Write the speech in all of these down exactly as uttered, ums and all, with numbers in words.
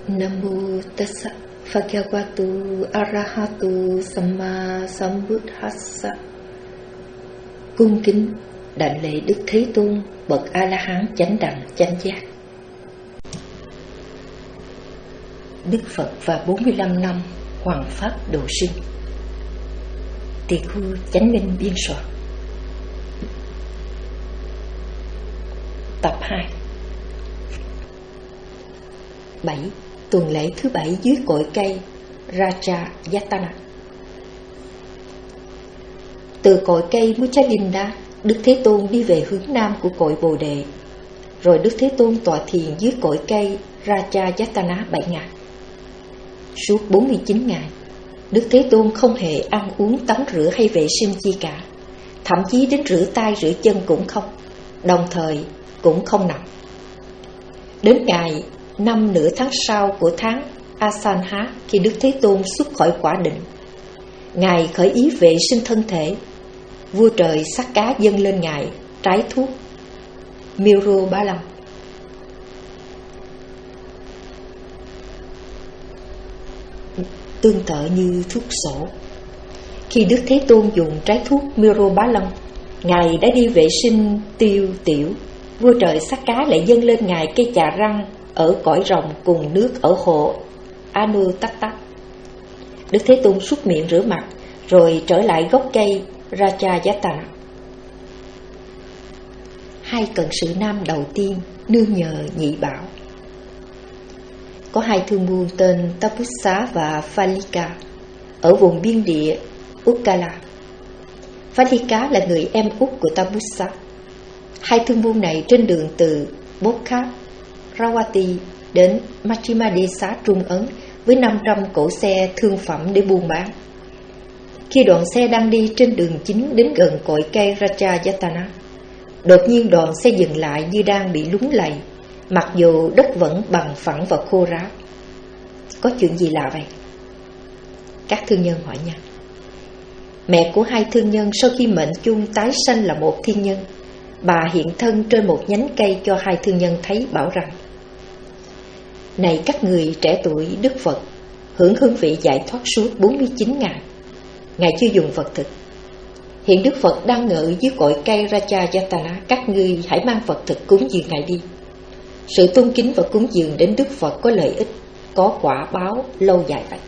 Namo tassa bhagavato arahato samma sambuddhassa. Cung kính đảnh lễ Đức Thế Tôn, bậc A La Hán chánh đẳng chánh giác. Đức Phật và bốn mươi lăm năm hoằng pháp độ sinh. Tỳ khu Chánh Minh biên soạn. Tập hai. bảy. Tuần lễ thứ bảy dưới cội cây Rajayatana. Từ cội cây Muchalinda, Đức Thế Tôn đi về hướng nam của cội Bồ Đề. Rồi Đức Thế Tôn tọa thiền dưới cội cây Rajayatana bảy ngày. Suốt bốn mươi chín ngày, Đức Thế Tôn không hề ăn uống, tắm rửa hay vệ sinh chi cả. Thậm chí đến rửa tay rửa chân cũng không, đồng thời cũng không nằm. Đến ngày năm nửa tháng sau của tháng Asanha, khi Đức Thế Tôn xuất khỏi quả định, Ngài khởi ý vệ sinh thân thể. Vua trời sắc cá dâng lên Ngài trái thuốc Miro Ba Lâm. Tương tự như thuốc sổ, khi Đức Thế Tôn dùng trái thuốc Miro Ba Lâm, Ngài đã đi vệ sinh tiêu tiểu. Vua trời sắc cá lại dâng lên Ngài cây chà răng ở cõi rồng cùng nước ở hồ Anuttata. Đức Thế Tôn súc miệng rửa mặt, rồi trở lại gốc cây Rajayatana. Hai cận sự nam đầu tiên nương nhờ nhị bảo. Có hai thương buôn tên Tapussa và Phalika ở vùng biên địa Ukkala. Phalika là người em út của Tapussa. Hai thương buôn này trên đường từ Bokha Rawati đến Machimadesa Trung Ấn với năm trăm cỗ xe thương phẩm để buôn bán. Khi đoàn xe đang đi trên đường chính đến gần cội cây Rajayatana, đột nhiên đoàn xe dừng lại như đang bị lún lầy, mặc dù đất vẫn bằng phẳng và khô ráo. Có chuyện gì lạ vậy? Các thương nhân hỏi nhau. Mẹ của hai thương nhân sau khi mệnh chung tái sanh là một thiên nhân, bà hiện thân trên một nhánh cây cho hai thương nhân thấy, bảo rằng: Này các người trẻ tuổi, Đức Phật hưởng hương vị giải thoát suốt bốn mươi chín ngày. Ngài chưa dùng vật thực. Hiện Đức Phật đang ngự dưới cội cây Rajayatana. Các ngươi hãy mang vật thực cúng dường Ngài đi. Sự tôn kính và cúng dường đến Đức Phật có lợi ích, có quả báo lâu dài vậy.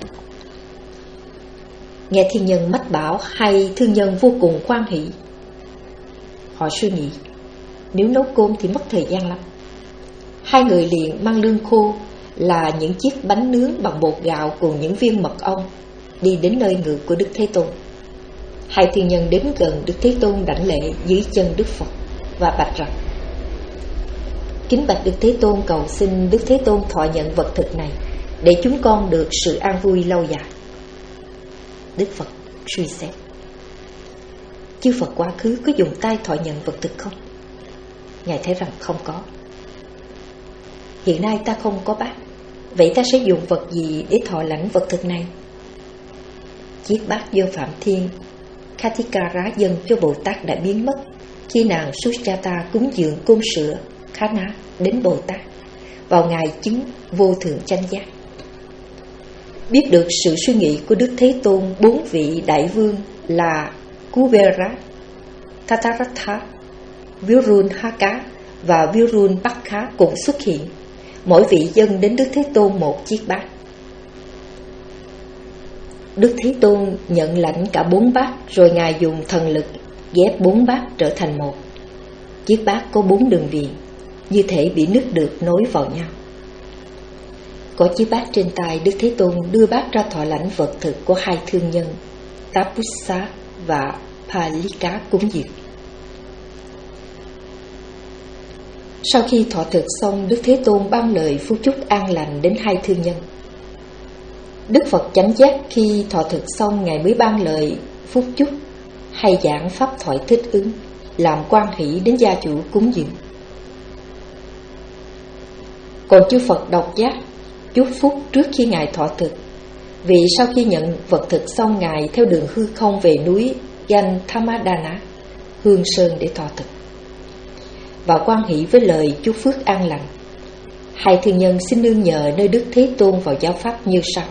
Nghe thiên nhân mách bảo, hai thương nhân vô cùng hoan hỷ. Họ suy nghĩ, nếu nấu cơm thì mất thời gian lắm. Hai người liền mang lương khô là những chiếc bánh nướng bằng bột gạo cùng những viên mật ong đi đến nơi ngự của Đức Thế Tôn. Hai thiên nhân đến gần Đức Thế Tôn đảnh lễ dưới chân Đức Phật và bạch rằng: Kính bạch Đức Thế Tôn, cầu xin Đức Thế Tôn thọ nhận vật thực này để chúng con được sự an vui lâu dài. Đức Phật suy xét: Chư Phật quá khứ có dùng tay thọ nhận vật thực không? Ngài thấy rằng không có. Hiện nay ta không có bát, vậy ta sẽ dùng vật gì để thọ lãnh vật thực này? Chiếc bát do Phạm Thiên Kathikara dâng cho Bồ Tát đã biến mất khi nàng Suchata cúng dường cơm sữa Khana đến Bồ Tát vào ngày chứng vô thượng chánh giác. Biết được sự suy nghĩ của Đức Thế Tôn, bốn vị đại vương là Kubera, Tataratha, Virunhaka và Virunbakha cũng xuất hiện. Mỗi vị dâng đến Đức Thế Tôn một chiếc bát. Đức Thế Tôn nhận lãnh cả bốn bát, rồi Ngài dùng thần lực ghép bốn bát trở thành một. Chiếc bát có bốn đường viền, như thể bị nứt được nối vào nhau. Có chiếc bát trên tay, Đức Thế Tôn đưa bát ra thọ lãnh vật thực của hai thương nhân Tapussa và Phalika cúng dường. Sau khi thọ thực xong, Đức Thế Tôn ban lời phúc chúc an lành đến hai thương nhân. Đức Phật chánh giác khi thọ thực xong, Ngài mới ban lời phúc chúc hay giảng pháp thoại thích ứng, làm quan hỷ đến gia chủ cúng dường. Còn chư Phật độc giác chúc phúc trước khi Ngài thọ thực, vì sau khi nhận vật thực xong, Ngài theo đường hư không về núi Ganthamadana, Hương Sơn để thọ thực, và quan hỷ với lời chúc phước an lành. hai thương nhân xin nương nhờ nơi Đức Thế Tôn vào giáo pháp như sau: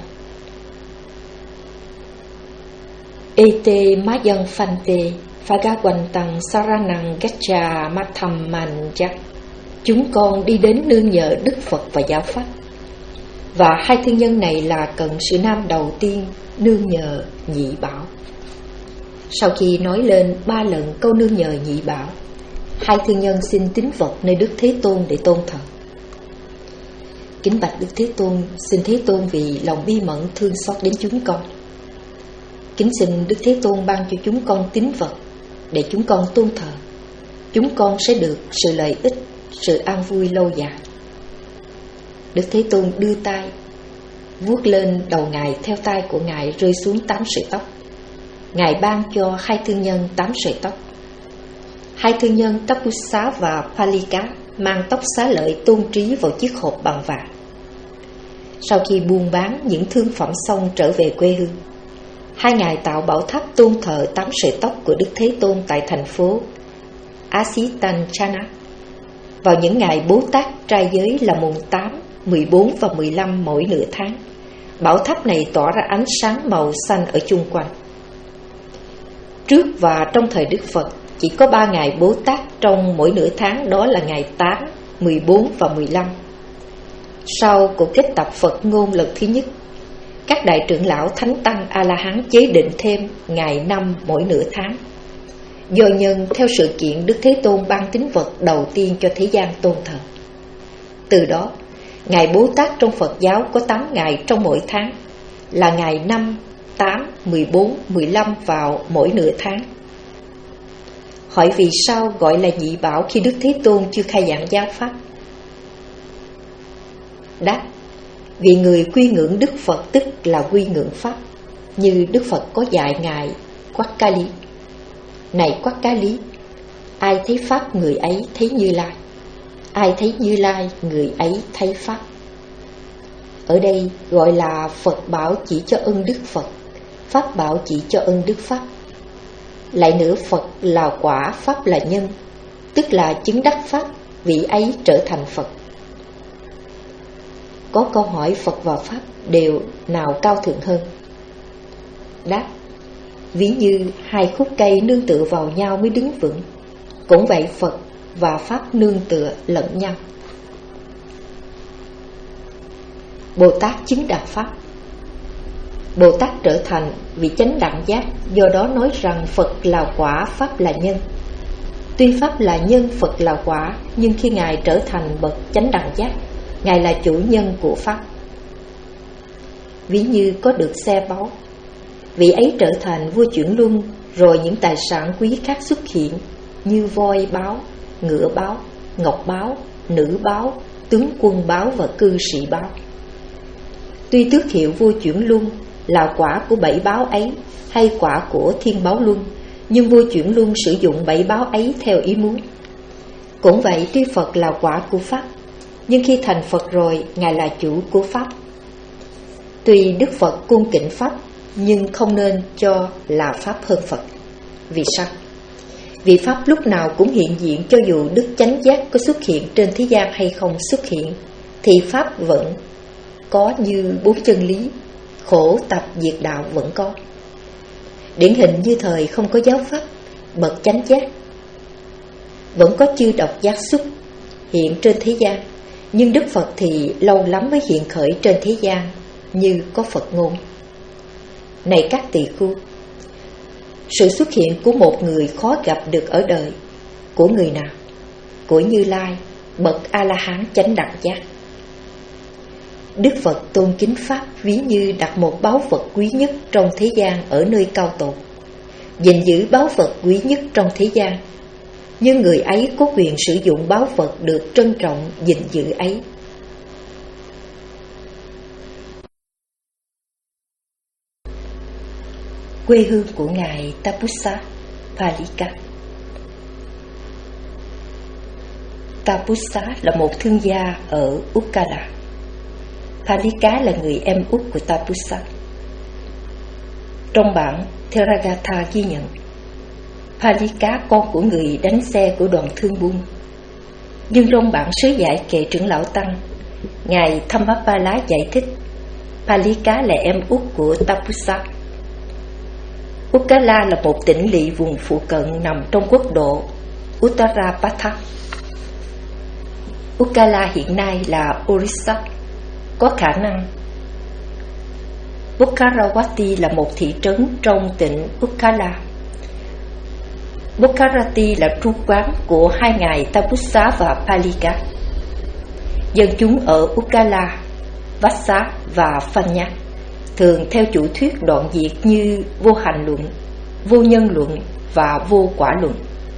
Ete Mayan Phante Phagawantang Saranang Gacha Matham Manjak. Chúng con đi đến nương nhờ Đức Phật và giáo pháp. Và hai thương nhân này là cận sự nam đầu tiên nương nhờ nhị bảo. Sau khi nói lên ba lần câu nương nhờ nhị bảo, hai thương nhân xin tín vật nơi Đức Thế Tôn để tôn thờ. Kính bạch Đức Thế Tôn, xin Thế Tôn vì lòng bi mẫn thương xót đến chúng con. Kính xin Đức Thế Tôn ban cho chúng con tín vật để chúng con tôn thờ. Chúng con sẽ được sự lợi ích, sự an vui lâu dài. Đức Thế Tôn đưa tay vuốt lên đầu Ngài, theo tay của Ngài rơi xuống tám sợi tóc. Ngài ban cho hai thương nhân tám sợi tóc. Hai thương nhân Tapussa và Palika mang tóc xá lợi tôn trí vào chiếc hộp bằng vàng. Sau khi buôn bán những thương phẩm xong trở về quê hương, hai ngài tạo bảo tháp tôn thờ tám sợi tóc của Đức Thế Tôn tại thành phố Asitanchana. Vào những ngày Bố Tát trai giới là mùng tám, mười bốn và mười lăm mỗi nửa tháng, bảo tháp này tỏa ra ánh sáng màu xanh ở chung quanh. Trước và trong thời Đức Phật, chỉ có ba ngày Bố Tát trong mỗi nửa tháng, đó là ngày tám, mười bốn và mười lăm. Sau cuộc kết tập Phật ngôn lần thứ nhất, các đại trưởng lão Thánh Tăng A-la-hán chế định thêm ngày năm mỗi nửa tháng. Do nhân theo sự kiện Đức Thế Tôn ban tín vật đầu tiên cho thế gian tôn thờ. Từ đó, ngày Bố Tát trong Phật giáo có tám ngày trong mỗi tháng, là ngày năm, tám, mười bốn, mười lăm vào mỗi nửa tháng. Hỏi vì sao gọi là nhị bảo khi Đức Thế Tôn chưa khai giảng giáo pháp? Đáp: vì người quy ngưỡng Đức Phật tức là quy ngưỡng pháp. Như Đức Phật có dạy ngài Quát Ca Lý: này Quát Ca Lý, ai thấy pháp người ấy thấy Như Lai, ai thấy Như Lai người ấy thấy pháp. Ở đây gọi là Phật bảo chỉ cho ân Đức Phật, pháp bảo chỉ cho ân Đức Pháp. Lại nữa, Phật là quả, pháp là nhân, tức là chứng đắc pháp, vị ấy trở thành Phật. Có câu hỏi Phật và pháp đều nào cao thượng hơn? Đáp: ví như hai khúc cây nương tựa vào nhau mới đứng vững, cũng vậy Phật và pháp nương tựa lẫn nhau. Bồ Tát chứng đạt pháp. Bồ Tát trở thành vị chánh đẳng giác, do đó nói rằng Phật là quả, pháp là nhân. Tuy pháp là nhân, Phật là quả, nhưng khi Ngài trở thành bậc chánh đẳng giác, Ngài là chủ nhân của pháp. Ví như có được xe báu, vị ấy trở thành vua chuyển luân, rồi những tài sản quý khác xuất hiện như voi báo, ngựa báo, ngọc báo, nữ báo, tướng quân báo và cư sĩ báo. Tuy tước hiệu vua chuyển luân là quả của bảy báo ấy hay quả của thiên báo luân, nhưng vua chuyển luân sử dụng bảy báo ấy theo ý muốn. Cũng vậy, tuy Phật là quả của pháp, nhưng khi thành Phật rồi, Ngài là chủ của pháp. Tuy Đức Phật cung kính pháp, nhưng không nên cho là pháp hơn Phật. Vì sao? Vì pháp lúc nào cũng hiện diện, cho dù đức chánh giác có xuất hiện trên thế gian hay không xuất hiện, thì pháp vẫn có như bốn chân lý, khổ tập diệt đạo vẫn có. Điển hình như thời không có giáo pháp, bậc chánh giác vẫn có chư độc giác xuất hiện trên thế gian, nhưng Đức Phật thì lâu lắm mới hiện khởi trên thế gian, như có Phật ngôn: này các tỳ khưu, sự xuất hiện của một người khó gặp được ở đời. Của người nào? Của Như Lai, bậc A-la-hán chánh đẳng giác. Đức Phật tôn kính pháp ví như đặt một báu vật quý nhất trong thế gian ở nơi cao tột, gìn giữ báu vật quý nhất trong thế gian, nhưng người ấy có quyền sử dụng báu vật được trân trọng gìn giữ ấy. Quê hương của ngài Tapussa, Palika. Tapussa là một thương gia ở Ukkala. Palika là người em út của Tapussa. Trong bản Theragatha ghi nhận, Palika con của người đánh xe của đoàn thương buôn. Nhưng trong bản sớ giải kệ trưởng lão Tăng, Ngài Thammappala giải thích, Palika là em út của Tapussa. Ukkala là một tỉnh lỵ vùng phụ cận nằm trong quốc độ Uttarapatha. Ukkala hiện nay là Orissa, có khả năng. Bukharawati là một thị trấn trong tỉnh Ukkala. Bukharati là trú quán của hai ngài Tapussa và Palika. Dân chúng ở Ukkala, Vassa và Phanya thường theo chủ thuyết đoạn diệt như vô hành luận, vô nhân luận và vô quả luận.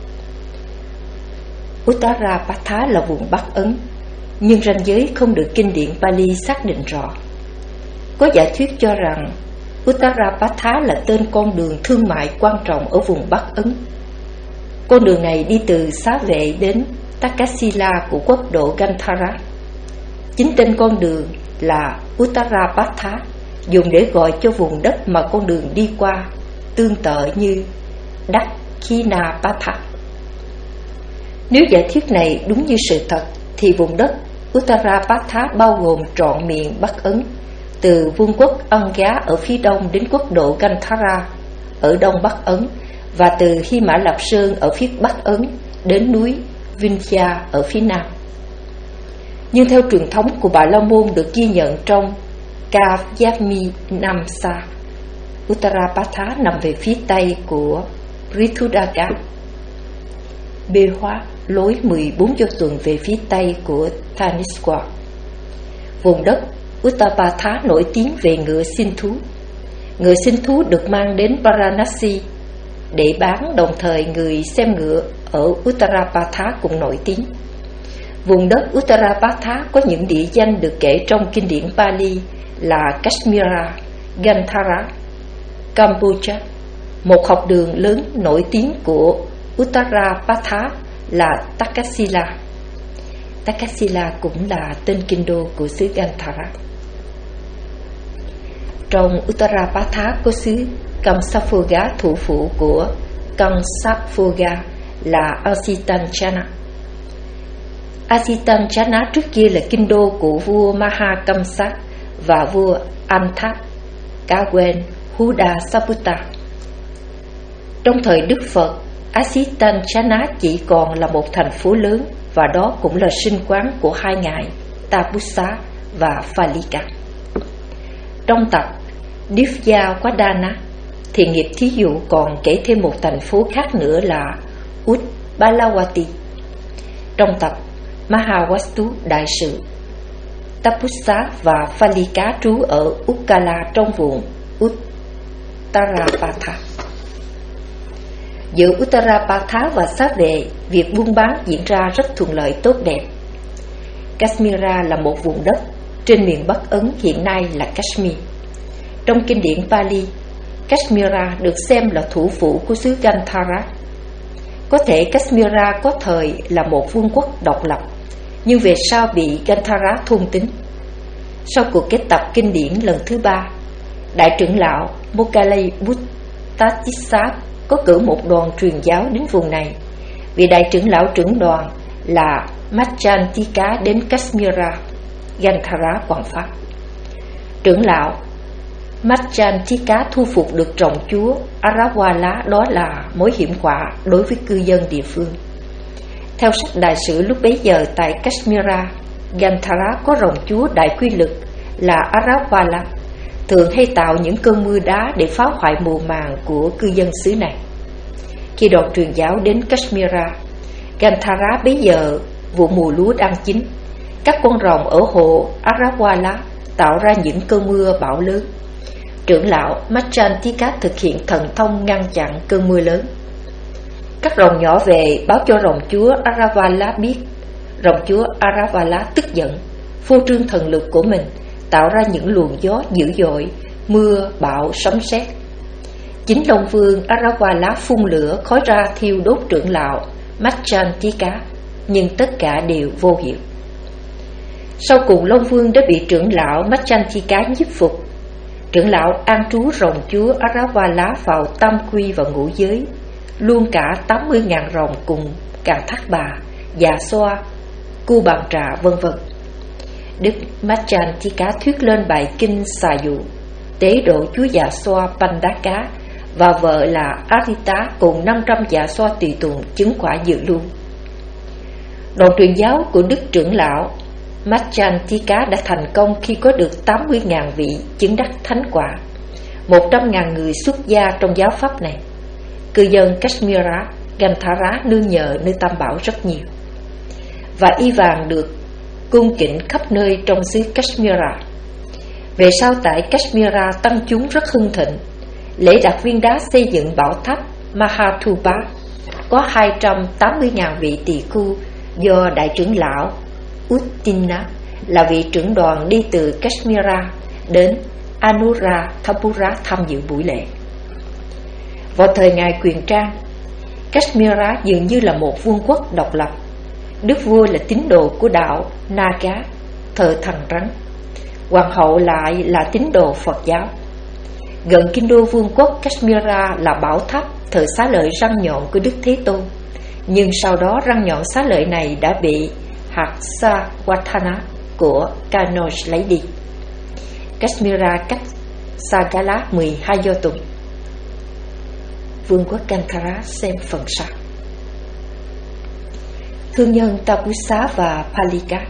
Uttarapatha là vùng Bắc Ấn, nhưng ranh giới không được kinh điển Pali xác định rõ. Có giả thuyết cho rằng Uttarapatha là tên con đường thương mại quan trọng ở vùng Bắc Ấn. Con đường này đi từ Xá Vệ đến Takasila của quốc độ Gandhara. Chính tên con đường là Uttarapatha, dùng để gọi cho vùng đất mà con đường đi qua, tương tự như Dakshinapatha. Nếu giả thuyết này đúng như sự thật, thì vùng đất Uttarapatha bao gồm trọn miền Bắc Ấn, từ vương quốc Anga ở phía đông đến quốc độ Gandhara ở đông Bắc Ấn, và từ Hy Mã Lạp Sơn ở phía Bắc Ấn đến núi Vindhya ở phía nam. Nhưng theo truyền thống của Bà La Môn được ghi nhận trong Kavyamimamsa, Uttarapatha nằm về phía tây của Prithudaka, bê hóa lối mười bốn do tuần về phía tây của Thanisqua. Vùng đất Uttarapatha nổi tiếng về ngựa xin thú. Ngựa xin thú được mang đến Varanasi để bán, đồng thời người xem ngựa ở Uttarapatha cũng nổi tiếng. Vùng đất Uttarapatha có những địa danh được kể trong kinh điển Pali là Kashmira, Gandhara, Cambodia. Một học đường lớn nổi tiếng của Uttarapatha là Takasila. Takasila cũng là tên kinh đô của xứ Gandhara. Trong Uttarapatha có xứ Kamsaphoga, thủ phủ của Kamsaphoga là Asitanchana. Asitanchana trước kia là kinh đô của vua Mahakamsa và vua Anthap Kawen Hudasaputta. Trong thời Đức Phật, Asitanchana chỉ còn là một thành phố lớn, và đó cũng là sinh quán của hai ngài Tapussa và Phalika. Trong tập Divyawadana, thiện nghiệp thí dụ còn kể thêm một thành phố khác nữa là Utbalawati. Trong tập Mahavastu đại sự, Tapussa và Phalika trú ở Ukkala trong vùng Uttarapatha. Giữa Uttarapatha và Xá Vệ, việc buôn bán diễn ra rất thuận lợi tốt đẹp. Kashmira là một vùng đất trên miền Bắc Ấn, hiện nay là Kashmir. Trong kinh điển Pali, Kashmira được xem là thủ phủ của xứ Gandhara. Có thể Kashmira có thời là một vương quốc độc lập, nhưng về sau bị Gandhara thôn tính. Sau cuộc kết tập kinh điển lần thứ ba, đại trưởng lão Moggallai Bhuttacissa có cử một đoàn truyền giáo đến vùng này. Vị đại trưởng lão trưởng đoàn là Macchantika đến Kashmira, Gandhara quảng pháp. Trưởng lão Macchantika thu phục được rồng chúa Arawala, đó là mối hiểm họa đối với cư dân địa phương. Theo sách đại sử lúc bấy giờ tại Kashmira, Gandhara có rồng chúa đại quy lực là Arawala, thường hay tạo những cơn mưa đá để phá hoại mùa màng của cư dân xứ này. Khi đoàn truyền giáo đến Kashmira, Gandhara bấy giờ vụ mùa lúa đang chín. Các con rồng ở hồ Arawala tạo ra những cơn mưa bão lớn. Trưởng lão Macchantika thực hiện thần thông ngăn chặn cơn mưa lớn. Các rồng nhỏ về báo cho rồng chúa Arawala biết. Rồng chúa Arawala tức giận, phô trương thần lực của mình, tạo ra những luồng gió dữ dội, mưa, bão, sấm sét. Chính Long Vương Arawala phun lửa khói ra thiêu đốt trưởng lão Macchantika, nhưng tất cả đều vô hiệu. Sau cùng Long Vương đã bị trưởng lão Macchantika nhiếp phục. Trưởng lão an trú rồng chúa Arawala vào tam quy và ngũ giới, luôn cả tám mươi ngàn rồng cùng Càng Thác Bà, Dạ Xoa, Cu Bàn Trà vân vân. Đức Machantika thuyết lên bài kinh xà dụ, tế độ chúa Dạ Xoa Pandaka và vợ là Arita cùng năm trăm dạ xoa tùy tùng chứng quả dự lưu. Đoàn truyền giáo của Đức trưởng lão Machantika đã thành công khi có được tám mươi nghìn vị chứng đắc thánh quả, một trăm nghìn người xuất gia trong giáo pháp này. Cư dân Kashmira, Gandhara nương nhờ nơi Tam Bảo rất nhiều, và y vàng được cung kính khắp nơi trong xứ Kashmira. Về sau tại Kashmira tăng chúng rất hưng thịnh. Lễ đặt viên đá xây dựng bảo tháp Mahathuba có hai trăm tám mươi nghìn vị tỳ khưu do đại trưởng lão Uttina là vị trưởng đoàn đi từ Kashmira đến Anuradhapura tham dự buổi lễ. Vào thời ngài Quyền Trang, Kashmira dường như là một vương quốc độc lập. Đức vua là tín đồ của đạo Naga, thờ thần rắn. Hoàng hậu lại là tín đồ Phật giáo. Gần kinh đô vương quốc Kashmira là bảo tháp thờ xá lợi răng nhọn của Đức Thế Tôn. Nhưng sau đó răng nhọn xá lợi này đã bị Harsavardhana của Kanauj lấy đi. Kashmira cách Sagala mười hai do tuần. Vương quốc Gandhara xem phần sau. Thương nhân Tapusa và Palika.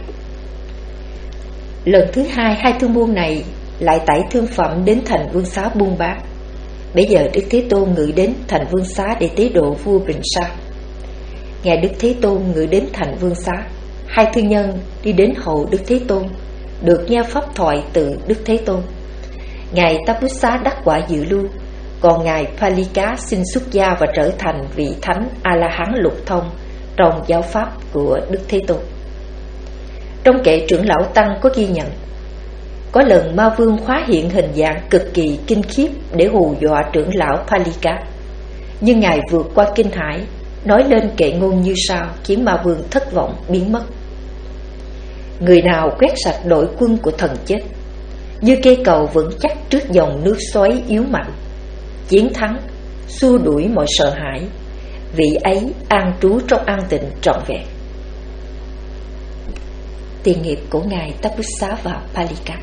Lần thứ hai, hai thương buôn này lại tải thương phẩm đến thành vương xá buôn bán. Bây giờ Đức Thế Tôn ngự đến thành vương xá để tế độ vua Bình Sa. Ngài Đức Thế Tôn ngự đến thành vương xá, hai thương nhân đi đến hậu Đức Thế Tôn, được nghe pháp thoại từ Đức Thế Tôn. Ngài Tapusa đắc quả dự lưu, còn ngài Palika xin xuất gia và trở thành vị thánh A-la-hán lục thông trong giáo pháp của Đức Thế Tôn. Trong kệ trưởng lão tăng có ghi nhận, có lần ma vương hóa hiện hình dạng cực kỳ kinh khiếp để hù dọa trưởng lão Palika, nhưng ngài vượt qua kinh hãi, nói lên kệ ngôn như sau, khiến ma vương thất vọng biến mất. Người nào quét sạch đội quân của thần chết, như cây cầu vững chắc trước dòng nước xoáy yếu mạnh, chiến thắng, xua đuổi mọi sợ hãi, vị ấy an trú trong an tịnh trọn vẹn. Tiền nghiệp của ngài Tapusa và Palika.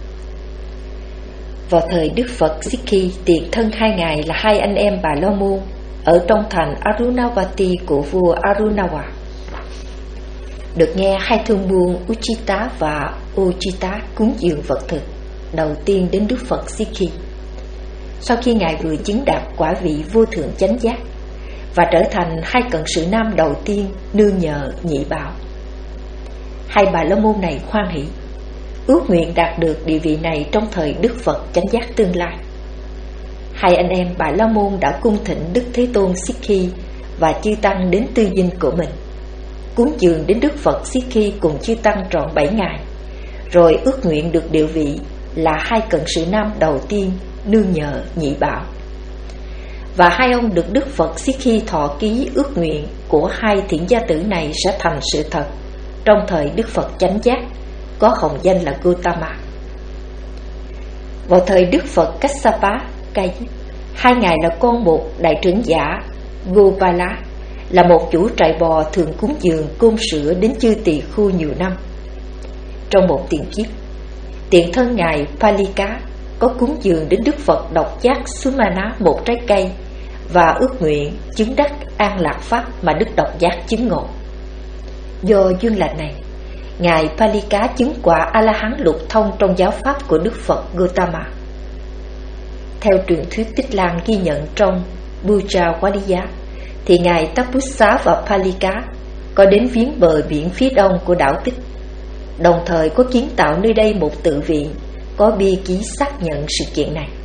Vào thời Đức Phật Sikhi, tiền thân hai ngài là hai anh em Bà La Môn ở trong thành Arunavati của vua Arunawa. Được nghe hai thương buôn Uchita và Ochita cúng dường vật thực đầu tiên đến Đức Phật Sikhi, sau khi ngài vừa chứng đạt quả vị vô thượng chánh giác và trở thành hai cận sự nam đầu tiên nương nhờ nhị bảo. Hai Bà La Môn này hoan hỷ, ước nguyện đạt được địa vị này trong thời Đức Phật chánh giác tương lai. Hai anh em Bà La Môn đã cung thỉnh Đức Thế Tôn Sikhi và chư tăng đến tư dinh của mình, cúng dường đến Đức Phật Sikhi cùng chư tăng trọn bảy ngày, rồi ước nguyện được địa vị là hai cận sự nam đầu tiên nương nhờ nhị bảo. Và hai ông được Đức Phật Sikhi thọ ký ước nguyện của hai thiện gia tử này sẽ thành sự thật trong thời Đức Phật chánh giác, có hồng danh là Gautama. Vào thời Đức Phật Kassapa, hai ngài là con một đại trưởng giả Gopala, là một chủ trại bò thường cúng dường cơm sữa đến chư tỳ khưu nhiều năm. Trong một tiền kiếp, tiền thân ngài Palika có cúng dường đến Đức Phật độc giác Sumana một trái cây và ước nguyện chứng đắc an lạc pháp mà Đức độc giác chứng ngộ. Do duyên lành này, ngài Palika chứng quả A-la-hán lục thông trong giáo pháp của Đức Phật Gautama. Theo truyền thuyết Tích Lan ghi nhận trong Bujawaliya, thì ngài Tapusa và Palika có đến viếng bờ biển phía đông của đảo Tích, đồng thời có kiến tạo nơi đây một tự viện có bia ký xác nhận sự kiện này.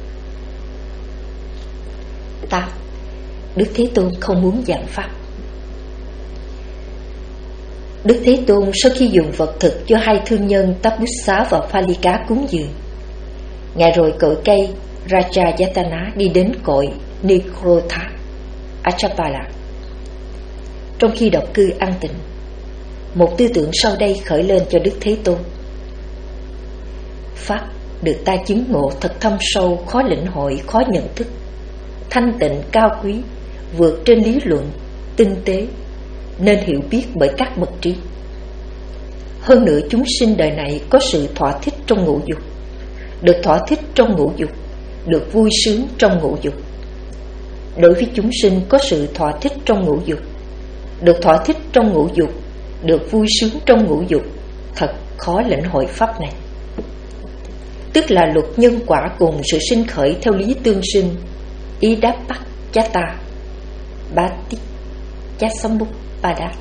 tám. Đức Thế Tôn không muốn giảng pháp. Đức Thế Tôn sau khi dùng vật thực cho hai thương nhân Tapusa và Palika cúng dường, ngài rồi cội cây Rajayatana đi đến cội Nikrotha Achapala. Trong khi độc cư an tịnh, một tư tưởng sau đây khởi lên cho Đức Thế Tôn. Pháp được ta chứng ngộ thật thâm sâu, khó lĩnh hội, khó nhận thức, thanh tịnh cao quý, vượt trên lý luận, tinh tế, nên hiểu biết bởi các bậc trí. Hơn nữa chúng sinh đời này có sự thỏa thích trong ngũ dục, được thỏa thích trong ngũ dục, được vui sướng trong ngũ dục. Đối với chúng sinh có sự thỏa thích trong ngũ dục, được thỏa thích trong ngũ dục, được vui sướng trong ngũ dục, thật khó lĩnh hội pháp này. Tức là luật nhân quả cùng sự sinh khởi theo lý tương sinh, Idappaccata Bhatticasamuppada.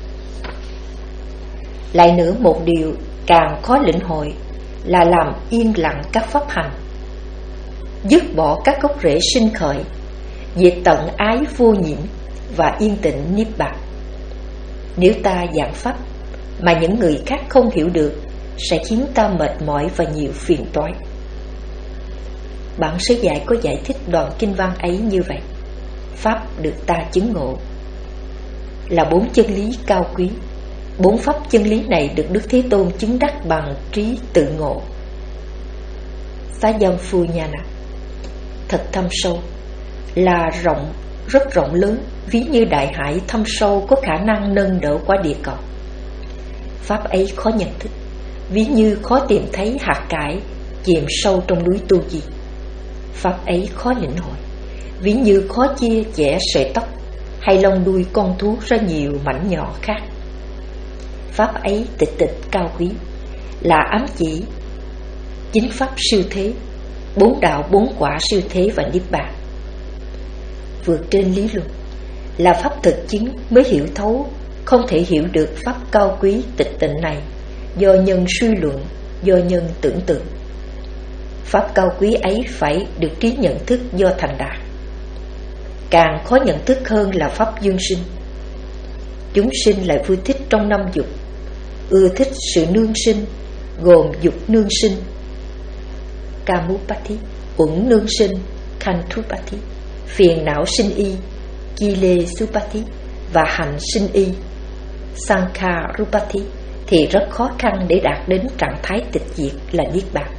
Lại nữa, một điều càng khó lĩnh hội là làm yên lặng các pháp hành, dứt bỏ các gốc rễ sinh khởi, diệt tận ái vô nhiễm và yên tĩnh niết bàn. Nếu ta giảng pháp mà những người khác không hiểu được, sẽ khiến ta mệt mỏi và nhiều phiền toái. Bản sớ giải có giải thích đoạn kinh văn ấy như vậy: pháp được ta chứng ngộ là bốn chân lý cao quý. Bốn pháp chân lý này được Đức Thế Tôn chứng đắc bằng trí tự ngộ. Sayamphuyana, thật thâm sâu, là rộng, rất rộng lớn, ví như đại hải thâm sâu có khả năng nâng đỡ qua địa cầu. Pháp ấy khó nhận thức, ví như khó tìm thấy hạt cải chìm sâu trong núi Tu Di. Pháp ấy khó lĩnh hội, ví như khó chia chẻ sợi tóc hay lông đuôi con thú ra nhiều mảnh nhỏ khác. Pháp ấy tịch tịch cao quý, là ám chỉ chính pháp siêu thế, bốn đạo bốn quả siêu thế và niết bàn. Vượt trên lý luận là pháp thực chứng mới hiểu thấu, không thể hiểu được pháp cao quý tịch tịnh này do nhân suy luận, do nhân tưởng tượng. Pháp cao quý ấy phải được trí nhận thức do thành đạt. Càng khó nhận thức hơn là pháp dương sinh. Chúng sinh lại vui thích trong năm dục, ưa thích sự nương sinh, gồm dục nương sinh, Kamupati, uẩn nương sinh, Kantupati, phiền não sinh y, Kilesupati, và hành sinh y, Sankharupati, thì rất khó khăn để đạt đến trạng thái tịch diệt là niết bàn.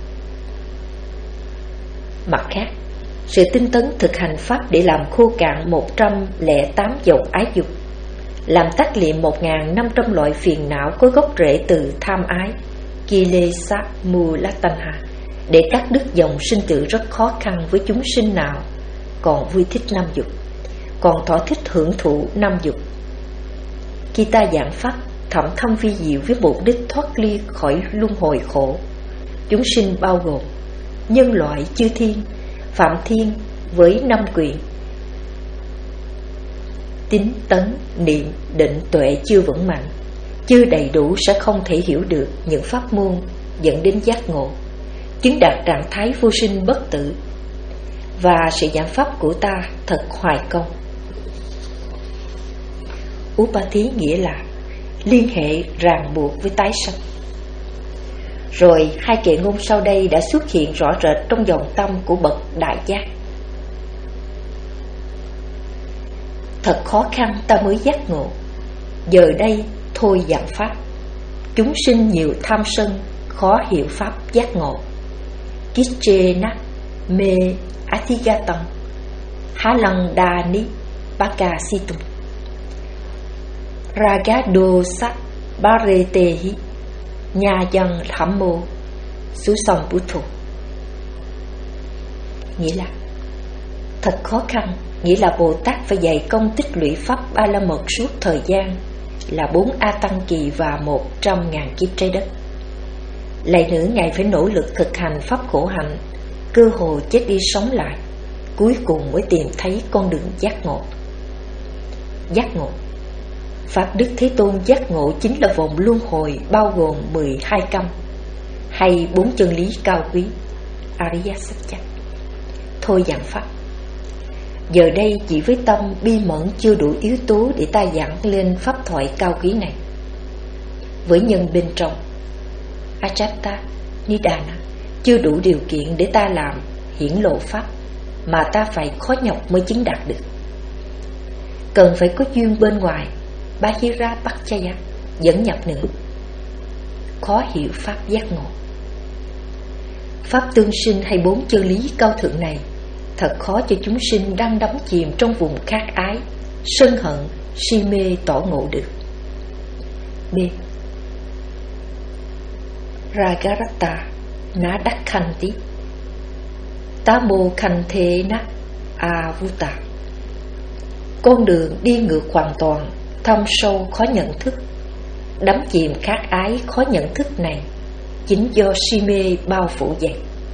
Mặt khác, sự tinh tấn thực hành pháp để làm khô cạn một trăm lẻ tám dòng ái dục, làm tắt liệm một nghìn năm trăm loại phiền não có gốc rễ từ tham ái, Kilesa Mulatanha, để cắt đứt dòng sinh tử rất khó khăn với chúng sinh nào còn vui thích năm dục, còn thỏa thích hưởng thụ năm dục. Khi ta giảng pháp thẩm thâm vi diệu với mục đích thoát ly khỏi luân hồi khổ, chúng sinh bao gồm nhân loại, chư thiên, phạm thiên với năm quyền, tín tấn, niệm, định, tuệ chưa vững mạnh, chưa đầy đủ sẽ không thể hiểu được những pháp môn dẫn đến giác ngộ, chứng đạt trạng thái vô sinh bất tử. Và sự giảng pháp của ta thật hoài công. Upati nghĩa là liên hệ ràng buộc với tái sanh. Rồi hai kệ ngôn sau đây đã xuất hiện rõ rệt trong dòng tâm của bậc đại giác. Thật khó khăn ta mới giác ngộ, giờ đây thôi giảng pháp. Chúng sinh nhiều tham sân, khó hiểu pháp giác ngộ. Kichena me athigatam halandani bakasitum ragadosa baretehi nhayang thammo susambuddho. Nghĩa là thật khó khăn, nghĩa là Bồ Tát phải dày công tích lũy pháp ba la mật suốt thời gian là bốn a tăng kỳ và một trăm ngàn kiếp trái đất. Lại nữa, Ngài phải nỗ lực thực hành pháp khổ hạnh, cơ hồ chết đi sống lại, cuối cùng mới tìm thấy con đường giác ngộ. Giác ngộ, Pháp Đức Thế Tôn giác ngộ chính là vòng luân hồi bao gồm mười hai căn hay bốn chân lý cao quý, Ariya Satcha. Thôi giảng pháp. Giờ đây chỉ với tâm bi mẫn chưa đủ yếu tố để ta giảng lên pháp thoại cao quý này. Với nhân bên trong Achatta Nidana chưa đủ điều kiện để ta làm hiển lộ pháp, mà ta phải khó nhọc mới chứng đạt được. Cần phải có duyên bên ngoài, Bahira Pakchaya, dẫn nhập nữa. Khó hiểu pháp giác ngộ. Pháp tương sinh hay bốn chân lý cao thượng này thật khó cho chúng sinh đang đắm chìm trong vùng khát ái, sân hận, si mê tỏ ngộ được. B. Ragarata Na Dakhanti Tamo Khante Na Avuta. Con đường đi ngược hoàn toàn, thâm sâu khó nhận thức, đắm chìm khát ái khó nhận thức này chính do si mê bao phủ vậy.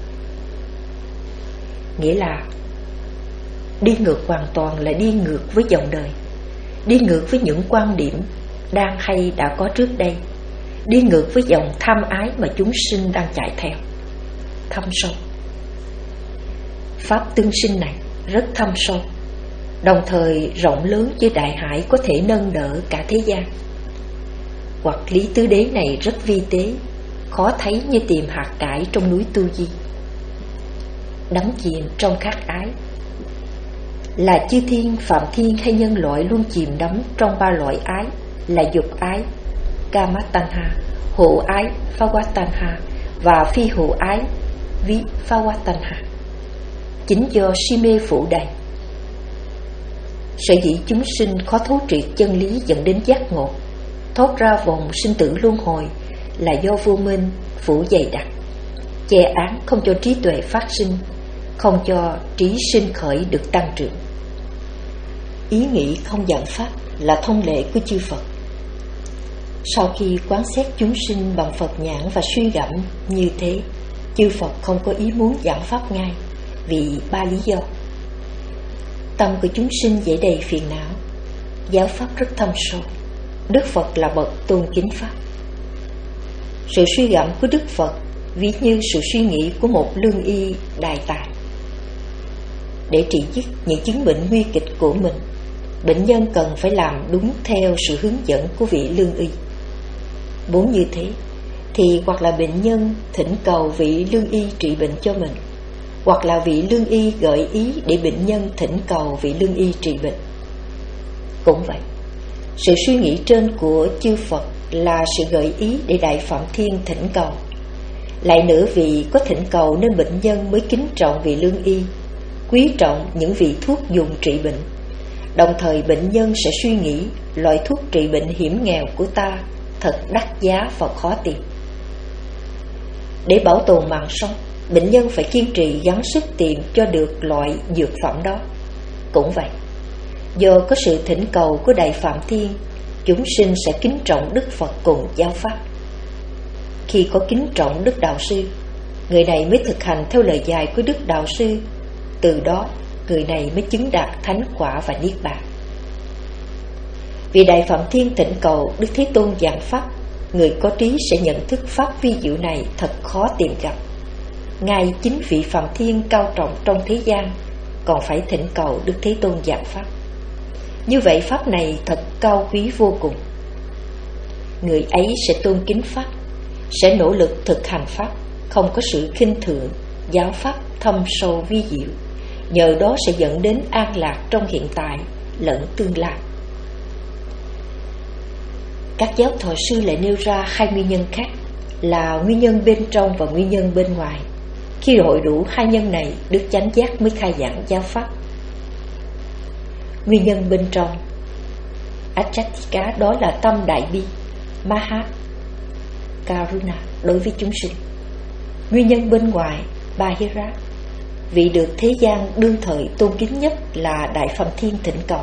Nghĩa là đi ngược hoàn toàn là đi ngược với dòng đời, đi ngược với những quan điểm đang hay đã có trước đây, đi ngược với dòng tham ái mà chúng sinh đang chạy theo. Thâm sâu. Pháp tương sinh này rất thâm sâu, đồng thời rộng lớn như đại hải có thể nâng đỡ cả thế gian. Hoặc lý tứ đế này rất vi tế, khó thấy như tìm hạt cải trong núi Tu Di. Đắm chìm trong khát ái. Là chư thiên, phạm thiên hay nhân loại luôn chìm đắm trong ba loại ái là dục ái, kama tanha, hộ ái, phava tanha và phi hộ ái, vi phava tanha. Chính do si mê phủ đầy. Sở dĩ chúng sinh khó thấu triệt chân lý dẫn đến giác ngộ, thoát ra vòng sinh tử luân hồi là do vô minh phủ dày đặc, che án không cho trí tuệ phát sinh, không cho trí sinh khởi được tăng trưởng. Ý nghĩ không giảng pháp là thông lệ của chư Phật. Sau khi quán xét chúng sinh bằng Phật nhãn và suy gẫm như thế, chư Phật không có ý muốn giảng pháp ngay vì ba lý do. Tâm của chúng sinh dễ đầy phiền não, giáo pháp rất thâm sâu, Đức Phật là bậc tôn kính pháp. Sự suy gẫm của Đức Phật ví như sự suy nghĩ của một lương y đại tài. Để trị dứt những chứng bệnh nguy kịch của mình, bệnh nhân cần phải làm đúng theo sự hướng dẫn của vị lương y. Muốn như thế thì hoặc là bệnh nhân thỉnh cầu vị lương y trị bệnh cho mình, hoặc là vị lương y gợi ý để bệnh nhân thỉnh cầu vị lương y trị bệnh. Cũng vậy, sự suy nghĩ trên của chư Phật là sự gợi ý để Đại Phạm Thiên thỉnh cầu. Lại nữa, vì có thỉnh cầu nên bệnh nhân mới kính trọng vị lương y, quý trọng những vị thuốc dùng trị bệnh. Đồng thời bệnh nhân sẽ suy nghĩ loại thuốc trị bệnh hiểm nghèo của ta thật đắt giá và khó tìm. Để bảo tồn mạng sống, bệnh nhân phải kiên trì gắng sức tìm cho được loại dược phẩm đó. Cũng vậy, do có sự thỉnh cầu của Đại Phạm Thiên, chúng sinh sẽ kính trọng Đức Phật cùng giáo pháp. Khi có kính trọng Đức Đạo Sư, người này mới thực hành theo lời dạy của Đức Đạo Sư. Từ đó, người này mới chứng đạt thánh quả và niết bàn. Vì Đại Phạm Thiên thỉnh cầu Đức Thế Tôn giảng pháp, người có trí sẽ nhận thức pháp vi diệu này thật khó tìm gặp. Ngay chính vị Phạm Thiên cao trọng trong thế gian còn phải thỉnh cầu Đức Thế Tôn giảng pháp. Như vậy pháp này thật cao quý vô cùng. Người ấy sẽ tôn kính pháp, sẽ nỗ lực thực hành pháp, không có sự khinh thường, giáo pháp thâm sâu vi diệu. Nhờ đó sẽ dẫn đến an lạc trong hiện tại lẫn tương lai. Các giáo thọ sư lại nêu ra hai nguyên nhân khác là nguyên nhân bên trong và nguyên nhân bên ngoài. Khi hội đủ hai nhân này, Đức Chánh Giác mới khai giảng giáo pháp. Nguyên nhân bên trong Achatika, đó là tâm đại bi Maha Karuna đối với chúng sinh. Nguyên nhân bên ngoài Bahira, vì được thế gian đương thời tôn kính nhất là Đại Phạm Thiên thỉnh cầu.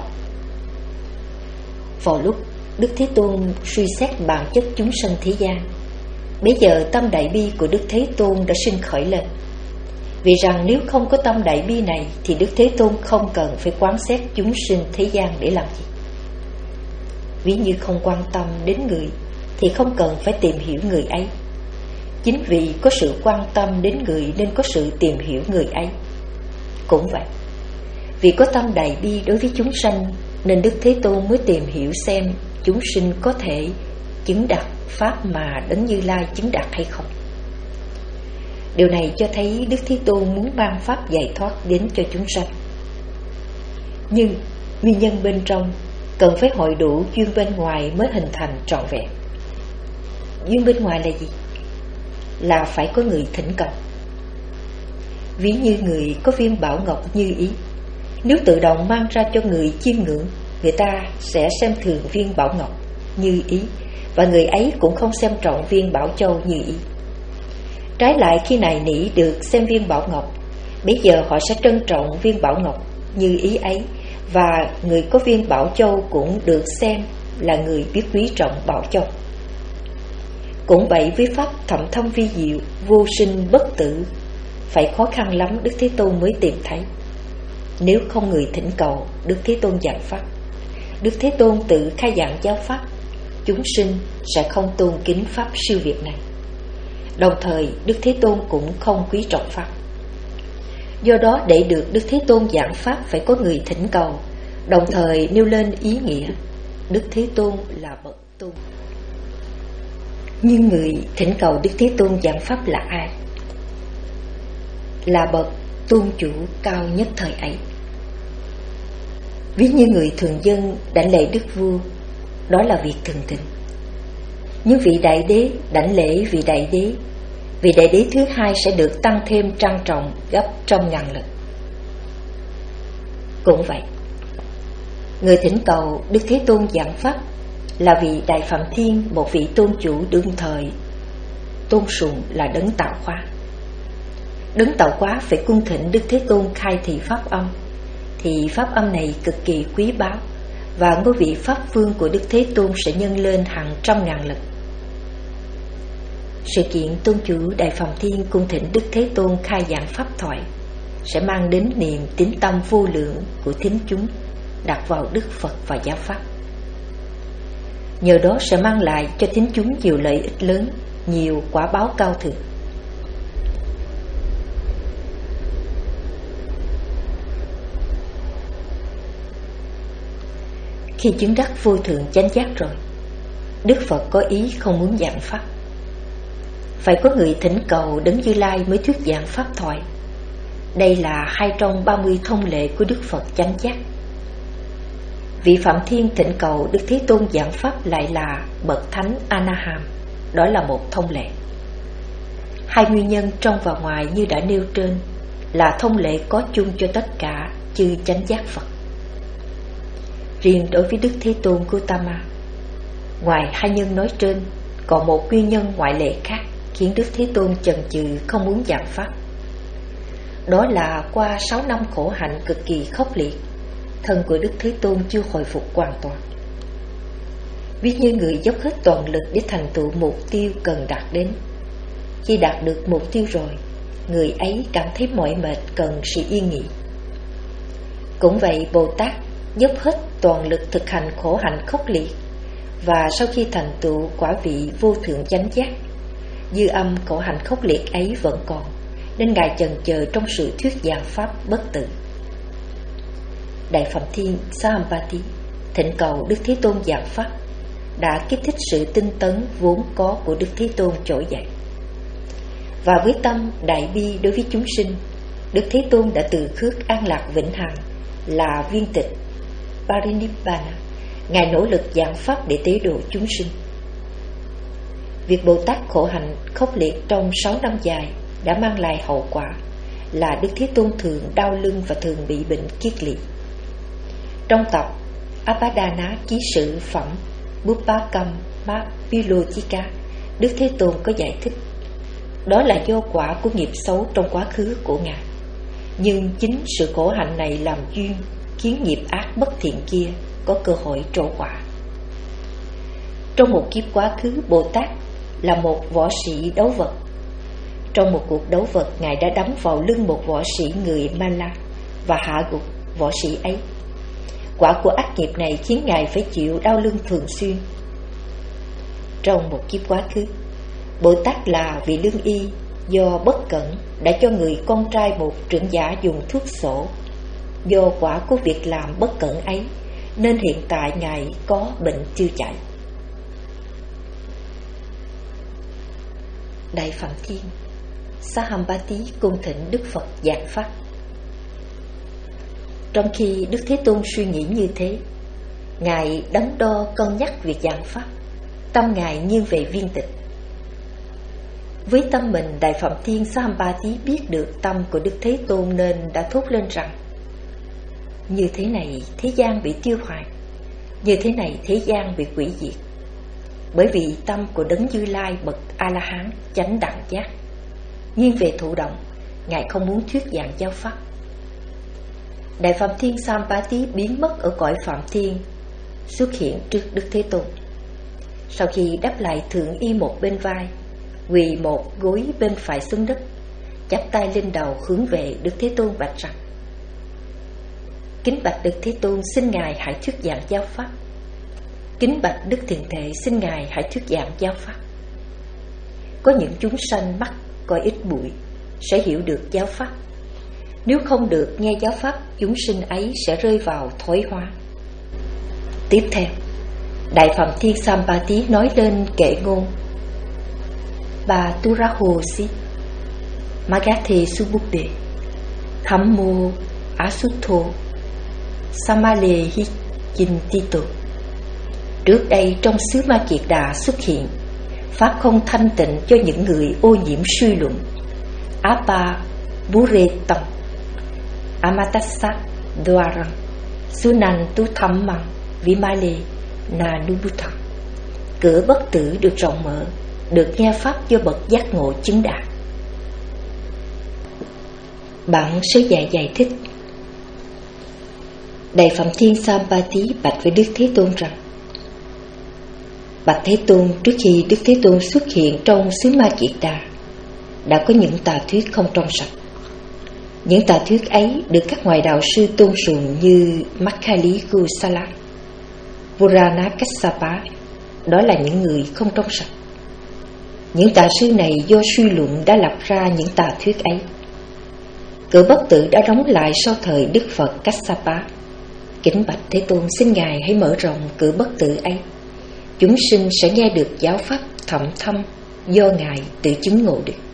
Vào lúc Đức Thế Tôn suy xét bản chất chúng sanh thế gian, bây giờ tâm đại bi của Đức Thế Tôn đã sinh khởi lên. Vì rằng nếu không có tâm đại bi này thì Đức Thế Tôn không cần phải quán xét chúng sinh thế gian để làm gì. Ví như không quan tâm đến người thì không cần phải tìm hiểu người ấy. Chính vì có sự quan tâm đến người nên có sự tìm hiểu người ấy. Cũng vậy, vì có tâm đại bi đối với chúng sanh nên Đức Thế Tôn mới tìm hiểu xem chúng sinh có thể chứng đạt pháp mà Đấng Như Lai chứng đạt hay không. Điều này cho thấy Đức Thế Tôn muốn ban pháp giải thoát đến cho chúng sanh. Nhưng nguyên nhân bên trong cần phải hội đủ duyên bên ngoài mới hình thành trọn vẹn. Duyên bên ngoài là gì? Là phải có người thỉnh cầu. Ví như người có viên bảo ngọc như ý, nếu tự động mang ra cho người chiêm ngưỡng, người ta sẽ xem thường viên bảo ngọc như ý, và người ấy cũng không xem trọng viên bảo châu như ý. Trái lại, khi nài nỉ được xem viên bảo ngọc, bây giờ họ sẽ trân trọng viên bảo ngọc như ý ấy, và người có viên bảo châu cũng được xem là người biết quý trọng bảo châu. Cũng vậy với pháp thậm thâm vi diệu, vô sinh bất tử, phải khó khăn lắm Đức Thế Tôn mới tìm thấy. Nếu không người thỉnh cầu Đức Thế Tôn giảng pháp, Đức Thế Tôn tự khai giảng giáo pháp, chúng sinh sẽ không tôn kính pháp siêu việt này. Đồng thời Đức Thế Tôn cũng không quý trọng pháp. Do đó, để được Đức Thế Tôn giảng pháp phải có người thỉnh cầu, đồng thời nêu lên ý nghĩa Đức Thế Tôn là bậc tôn. Nhưng người thỉnh cầu Đức Thế Tôn giảng pháp là ai? Là bậc tôn chủ cao nhất thời ấy. Ví như người thường dân đảnh lễ đức vua, đó là việc thường tình. Nhưng vị đại đế đảnh lễ vị đại đế, vị đại đế thứ hai sẽ được tăng thêm trang trọng gấp trăm ngàn lần. Cũng vậy, người thỉnh cầu Đức Thế Tôn giảng pháp là vị Đại Phạm Thiên, một vị tôn chủ đương thời tôn sùng là đấng tạo hóa. Đấng tạo hóa phải cung thỉnh Đức Thế Tôn khai thị pháp âm, thì pháp âm này cực kỳ quý báu, và ngôi vị pháp vương của Đức Thế Tôn sẽ nhân lên hàng trăm ngàn lần. Sự kiện tôn chủ Đại Phạm Thiên cung thỉnh Đức Thế Tôn khai giảng pháp thoại sẽ mang đến niềm tín tâm vô lượng của thính chúng đặt vào Đức Phật và giáo pháp. Nhờ đó sẽ mang lại cho thính chúng nhiều lợi ích lớn, nhiều quả báo cao thượng. Khi chứng đắc vô thượng chánh giác rồi, Đức Phật có ý không muốn giảng pháp. Phải có người thỉnh cầu Đấng Như Lai mới thuyết giảng pháp thoại. Đây là hai trong ba mươi thông lệ của Đức Phật chánh giác. Vị Phạm Thiên thỉnh cầu Đức Thế Tôn giảng pháp lại là bậc thánh A-na-hàm, đó là một thông lệ. Hai nguyên nhân trong và ngoài như đã nêu trên là thông lệ có chung cho tất cả chư chánh giác Phật. Riêng đối với Đức Thế Tôn Gautama, ngoài hai nhân nói trên, còn một nguyên nhân ngoại lệ khác khiến Đức Thế Tôn chần chừ không muốn giảng pháp. Đó là qua sáu năm khổ hạnh cực kỳ khốc liệt, thân của Đức Thế Tôn chưa hồi phục hoàn toàn. Ví như người dốc hết toàn lực để thành tựu mục tiêu cần đạt đến. Khi đạt được mục tiêu rồi, người ấy cảm thấy mỏi mệt, cần sự yên nghỉ. Cũng vậy, Bồ Tát dốc hết toàn lực thực hành khổ hạnh khốc liệt, và sau khi thành tựu quả vị vô thượng chánh giác, dư âm khổ hạnh khốc liệt ấy vẫn còn, nên Ngài chần chờ trong sự thuyết giảng pháp bất tử. Đại Phạm Thiên Sahampati thỉnh cầu Đức Thế Tôn giảng pháp đã kích thích sự tinh tấn vốn có của Đức Thế Tôn trỗi dậy. Và với tâm đại bi đối với chúng sinh, Đức Thế Tôn đã từ khước an lạc vĩnh hằng là viên tịch Parinibbana. Ngài nỗ lực giảng pháp để tế độ chúng sinh. Việc Bồ Tát khổ hạnh khốc liệt trong sáu năm dài đã mang lại hậu quả là Đức Thế Tôn thường đau lưng và thường bị bệnh kiết liệt. Trong tập Apadana ký sự phẩm Buppakam Pilojika, Đức Thế Tôn có giải thích đó là do quả của nghiệp xấu trong quá khứ của Ngài. Nhưng chính sự khổ hạnh này làm duyên khiến nghiệp ác bất thiện kia có cơ hội trổ quả. Trong một kiếp quá khứ, Bồ Tát là một võ sĩ đấu vật. Trong một cuộc đấu vật, Ngài đã đấm vào lưng một võ sĩ người Mala và hạ gục võ sĩ ấy. Quả của ác nghiệp này khiến Ngài phải chịu đau lưng thường xuyên. Trong một kiếp quá khứ, Bồ Tát là vị lương y do bất cẩn đã cho người con trai một trưởng giả dùng thuốc sổ. Do quả của việc làm bất cẩn ấy nên hiện tại Ngài có bệnh tiêu chảy. Đại Phạm Thiên Sahampati cung thỉnh Đức Phật giảng pháp. Trong khi Đức Thế Tôn suy nghĩ như thế, Ngài đắn đo cân nhắc việc giảng pháp. Tâm Ngài nghiêng về viên tịch. Với tâm mình, Đại Phạm Thiên Sahampati biết được tâm của Đức Thế Tôn nên đã thốt lên rằng: như thế này thế gian bị tiêu hoại, như thế này thế gian bị hủy diệt. Bởi vì tâm của Đấng Như Lai bậc A-la-hán chánh đẳng giác nghiêng về thụ động. Ngài không muốn thuyết giảng giáo pháp. Đại Phạm Thiên Sampati biến mất ở cõi Phạm Thiên, xuất hiện trước Đức Thế Tôn. Sau khi đáp lại thượng y một bên vai, quỳ một gối bên phải xuống đất, chắp tay lên đầu hướng về Đức Thế Tôn bạch rằng: kính bạch Đức Thế Tôn, xin Ngài hãy thuyết giảng giáo pháp. Kính bạch Đức Thiện Thể, xin Ngài hãy thuyết giảng giáo pháp. Có những chúng sanh mắt coi ít bụi sẽ hiểu được giáo pháp. Nếu không được nghe giáo pháp, chúng sinh ấy sẽ rơi vào thối hóa. Tiếp theo, Đại Phạm Thiên Sampati nói lên kệ ngôn: Bà Turahosi Magathe Sububbe Thammo Asutho Samalehi Chintito. Trước đây trong xứ Ma Kiệt Đà xuất hiện pháp không thanh tịnh cho những người ô nhiễm suy luận. Apa Buretam Amatassa Dwaram Sunantu Thammang Vimale Nanubuddha. Cửa bất tử được rộng mở, được nghe pháp do bậc giác ngộ chứng đạt. Bản sớ dạy giải thích: Đại Phạm Thiên Sampati bạch với Đức Thế Tôn rằng: bạch Thế Tôn, trước khi Đức Thế Tôn xuất hiện trong xứ Ma Kiệt Đà, đã có những tà thuyết không trong sạch. Những tà thuyết ấy được các ngoại đạo sư tôn sùng như Makkali Kusala, Purana Kassapa, đó là những người không trong sạch. Những tà sư này do suy luận đã lập ra những tà thuyết ấy. Cửa bất tử đã đóng lại sau thời Đức Phật Kassapa. Kính bạch Thế Tôn, xin Ngài hãy mở rộng cửa bất tử ấy. Chúng sinh sẽ nghe được giáo pháp thậm thâm do Ngài tự chứng ngộ được.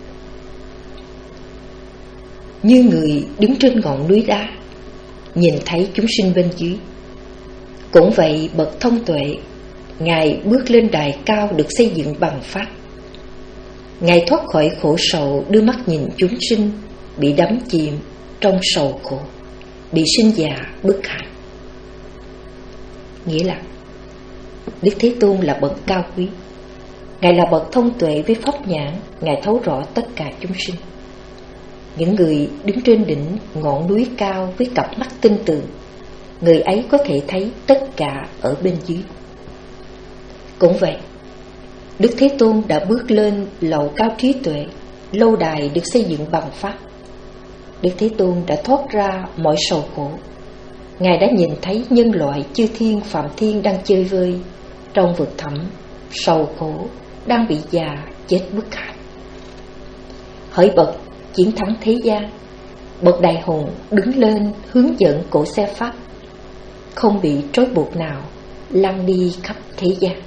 Như người đứng trên ngọn núi đá, nhìn thấy chúng sinh bên dưới. Cũng vậy, bậc thông tuệ, Ngài bước lên đài cao được xây dựng bằng pháp. Ngài thoát khỏi khổ sầu, đưa mắt nhìn chúng sinh bị đắm chìm trong sầu khổ, bị sinh già bức hại. Nghĩa là Đức Thế Tôn là bậc cao quý. Ngài là bậc thông tuệ với pháp nhãn, Ngài thấu rõ tất cả chúng sinh. Những người đứng trên đỉnh ngọn núi cao với cặp mắt tinh tường, người ấy có thể thấy tất cả ở bên dưới. Cũng vậy, Đức Thế Tôn đã bước lên lầu cao trí tuệ, lâu đài được xây dựng bằng pháp. Đức Thế Tôn đã thoát ra mọi sầu khổ. Ngài đã nhìn thấy nhân loại chư thiên phạm thiên đang chơi vơi trong vực thẳm sầu khổ, đang bị già chết bức hại. Hỡi bậc chiến thắng thế gian, bậc đại hùng đứng lên hướng dẫn cỗ xe pháp, không bị trói buộc nào, lăn đi khắp thế gian.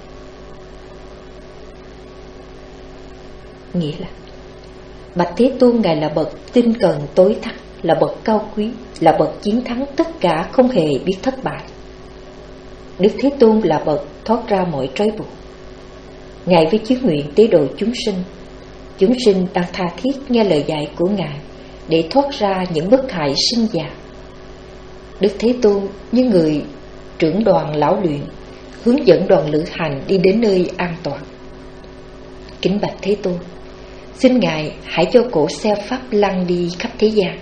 Nghĩa là bạch Thế Tôn, Ngài là bậc tinh cần tối thắng, là bậc cao quý, là bậc chiến thắng tất cả, không hề biết thất bại. Đức Thế Tôn là bậc thoát ra mọi trói buộc. Ngài với chí nguyện tế độ chúng sinh. Chúng sinh đang tha thiết nghe lời dạy của Ngài để thoát ra những bức hại sinh già. Đức Thế Tôn như người trưởng đoàn lão luyện, hướng dẫn đoàn lữ hành đi đến nơi an toàn. Kính bạch Thế Tôn, xin Ngài hãy cho cỗ xe pháp lăn đi khắp thế gian.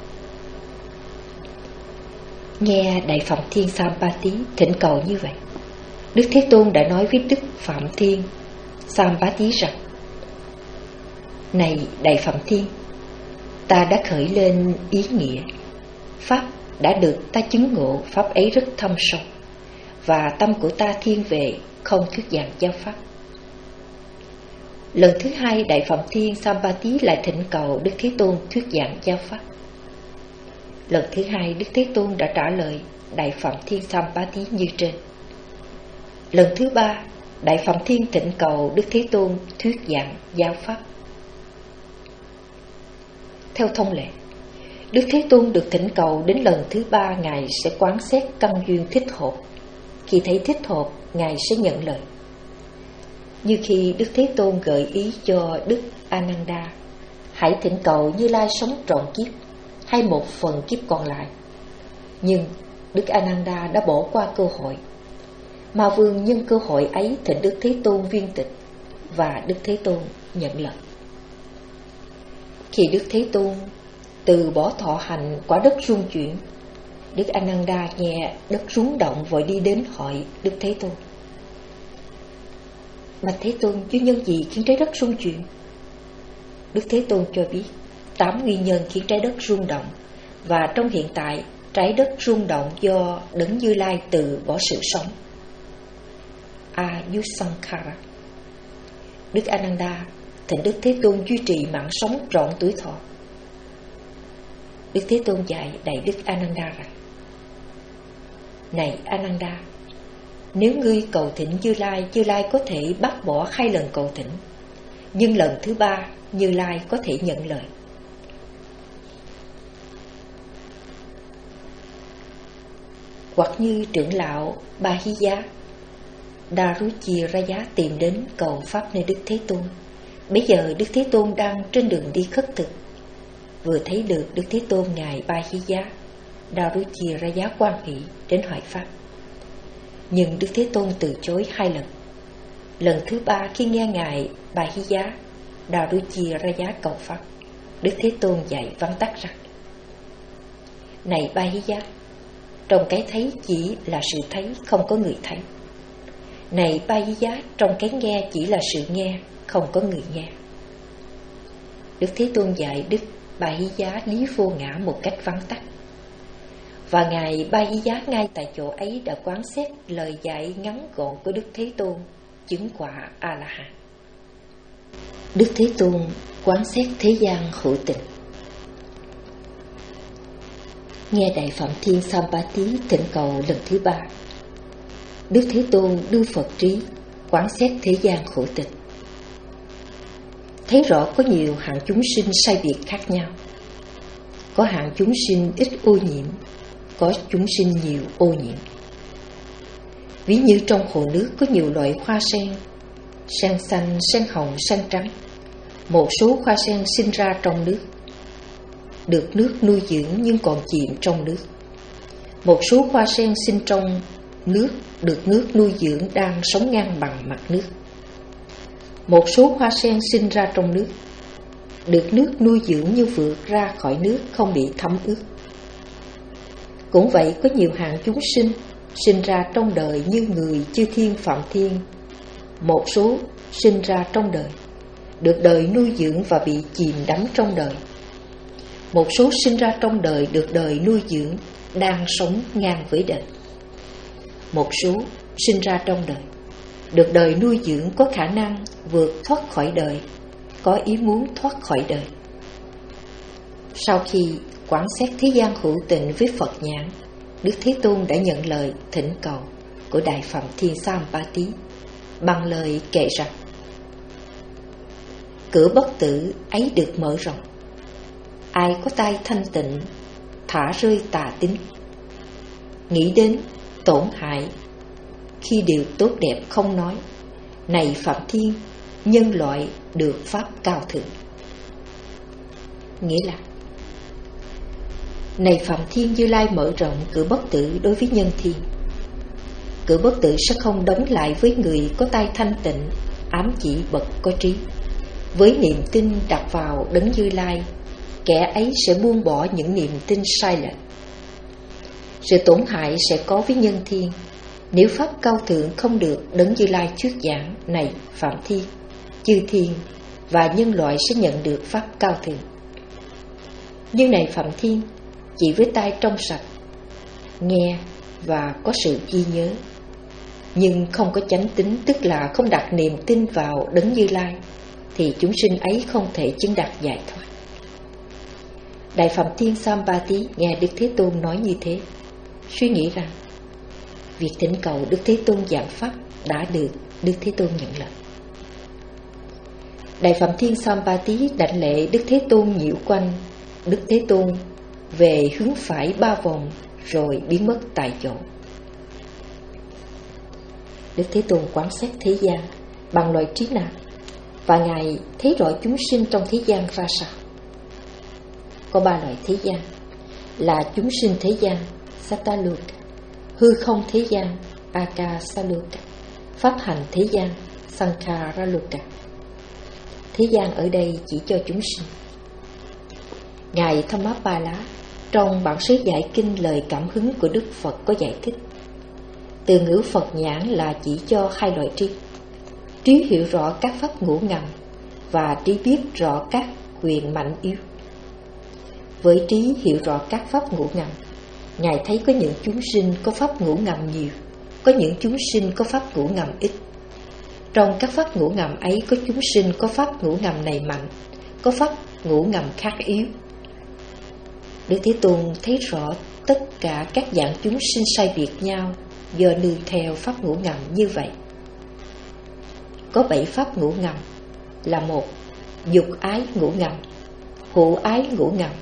Nghe Đại Phạm Thiên Sampati thỉnh cầu như vậy, Đức Thế Tôn đã nói với Đức Phạm Thiên Sampati rằng: này Đại Phạm Thiên, ta đã khởi lên ý nghĩa pháp đã được ta chứng ngộ, pháp ấy rất thâm sâu, và tâm của ta thiên về không thuyết giảng giáo pháp. Lần thứ hai, Đại Phạm Thiên Sampati lại thỉnh cầu Đức Thế Tôn thuyết giảng giáo pháp. Lần thứ hai, Đức Thế Tôn đã trả lời Đại Phạm Thiên Sampati như trên. Lần thứ ba, Đại Phạm Thiên thỉnh cầu Đức Thế Tôn thuyết giảng giáo pháp. Theo thông lệ, Đức Thế Tôn được thỉnh cầu đến lần thứ ba, Ngài sẽ quán xét căn duyên thích hợp. Khi thấy thích hợp, Ngài sẽ nhận lời. Như khi Đức Thế Tôn gợi ý cho Đức Ananda hãy thỉnh cầu Như Lai sống trọn kiếp hay một phần kiếp còn lại, nhưng Đức Ananda đã bỏ qua cơ hội. Ma Vương nhân cơ hội ấy thỉnh Đức Thế Tôn viên tịch, và Đức Thế Tôn nhận lời. Khi Đức Thế Tôn từ bỏ thọ hành, quả đất rung chuyển. Đức Ananda nghe đất rúng động vội đi đến hỏi Đức Thế Tôn: Bạch Thế Tôn, nguyên nhân gì khiến trái đất rung chuyển? Đức Thế Tôn cho biết tám nguyên nhân khiến trái đất rung động, và trong hiện tại trái đất rung động do Đấng Như Lai từ bỏ sự sống. Ayusankara. Đức Ananda thỉnh Đức Thế Tôn duy trì mạng sống trọn tuổi thọ. Đức Thế Tôn dạy đại Đức Ananda rằng: Này Ananda, nếu ngươi cầu thỉnh Như Lai, Như Lai có thể bác bỏ hai lần cầu thỉnh, nhưng lần thứ ba Như Lai có thể nhận lời. Hoặc như trưởng lão Bahiya Daruchiraya tìm đến cầu pháp nơi Đức Thế Tôn. Bây giờ Đức Thế Tôn đang trên đường đi khất thực. Vừa thấy được Đức Thế Tôn, ngài Bahiya Daruchiraya quan hỷ đến hỏi pháp, nhưng Đức Thế Tôn từ chối hai lần. Lần thứ ba, khi nghe ngài Bahiya Daruchiraya cầu pháp, Đức Thế Tôn dạy vắn tắt rằng: Này Bahiya, trong cái thấy chỉ là sự thấy, không có người thấy. Này Bahiya, trong cái nghe chỉ là sự nghe, không có người nghe. Đức Thế Tôn dạy Đức Bahiya lý vô ngã một cách vắn tắt, và ngài Bahiya ngay tại chỗ ấy đã quán xét lời dạy ngắn gọn của Đức Thế Tôn, chứng quả A-la-hán. Đức Thế Tôn quán xét thế gian hữu tình. Nghe Đại Phạm Thiên Sampati thỉnh cầu lần thứ ba, Đức Thế Tôn đưa Phật trí quán xét thế gian hữu tình. Thấy rõ có nhiều hạng chúng sinh sai biệt khác nhau. Có hạng chúng sinh ít ô nhiễm, có chúng sinh nhiều ô nhiễm. Ví như trong hồ nước có nhiều loại hoa sen, sen xanh, sen hồng, sen trắng. Một số hoa sen sinh ra trong nước, được nước nuôi dưỡng nhưng còn chìm trong nước. Một số hoa sen sinh trong nước, được nước nuôi dưỡng đang sống ngang bằng mặt nước. Một số hoa sen sinh ra trong nước, được nước nuôi dưỡng nhưng vượt ra khỏi nước, không bị thấm ướt. Cũng vậy, có nhiều hạng chúng sinh sinh ra trong đời như người, chư thiên, phạm thiên. Một số sinh ra trong đời, được đời nuôi dưỡng và bị chìm đắm trong đời. Một số sinh ra trong đời, được đời nuôi dưỡng, đang sống ngang với đời. Một số sinh ra trong đời, được đời nuôi dưỡng, có khả năng vượt thoát khỏi đời, có ý muốn thoát khỏi đời. Sau khi quán xét thế gian hữu tình với Phật nhãn, Đức Thế Tôn đã nhận lời thỉnh cầu của Đại Phạm Thiên Sampati bằng lời kể rằng: Cửa bất tử ấy được mở rộng. Ai có tai thanh tịnh, thả rơi tà tính, nghĩ đến tổn hại khi điều tốt đẹp không nói. Này Phạm Thiên, nhân loại được pháp cao thượng. Nghĩa là: Này Phạm Thiên, Như Lai mở rộng cửa bất tử đối với nhân thiên. Cửa bất tử sẽ không đóng lại với người có tai thanh tịnh, ám chỉ bậc có trí. Với niềm tin đặt vào Đấng Như Lai, kẻ ấy sẽ buông bỏ những niềm tin sai lệch. Sự tổn hại sẽ có với nhân thiên nếu pháp cao thượng không được Đấng Như Lai thuyết giảng. Này Phạm Thiên, chư thiên và nhân loại sẽ nhận được pháp cao thượng. Nhưng này Phạm Thiên, chỉ với tai trong sạch, nghe và có sự ghi nhớ, nhưng không có chánh tín, tức là không đặt niềm tin vào Đấng Như Lai, thì chúng sinh ấy không thể chứng đạt giải thoát. Đại Phạm Thiên Sampati nghe Đức Thế Tôn nói như thế, suy nghĩ rằng việc thỉnh cầu Đức Thế Tôn giảng pháp đã được Đức Thế Tôn nhận lời. Đại Phạm Thiên Sampati đảnh lễ Đức Thế Tôn nhiễu quanh Đức Thế Tôn về hướng phải ba vòng rồi biến mất tại chỗ. Đức Thế Tôn quán xét thế gian bằng loại trí nào, và Ngài thấy rõ chúng sinh trong thế gian ra sao. Có ba loại thế gian là chúng sinh thế gian Sattaloka, hư không thế gian Akasaloka, pháp hành thế gian Sankharaloka. Thế gian ở đây chỉ cho chúng sinh. Ngài Thammappala trong bản sứ giải kinh lời cảm hứng của Đức Phật có giải thích, từ ngữ Phật nhãn là chỉ cho hai loại trí: trí hiểu rõ các pháp ngũ ngầm và trí biết rõ các quyền mạnh yếu. Với trí hiểu rõ các pháp ngũ ngầm, Ngài thấy có những chúng sinh có pháp ngũ ngầm nhiều, có những chúng sinh có pháp ngũ ngầm ít. Trong các pháp ngũ ngầm ấy có chúng sinh có pháp ngũ ngầm này mạnh, có pháp ngũ ngầm khác yếu. Đức Thế Tôn thấy rõ tất cả các dạng chúng sinh sai biệt nhau do nương theo pháp ngũ ngầm như vậy. Có bảy pháp ngũ ngầm là: một, dục ái ngũ ngầm, hữu ái ngũ ngầm,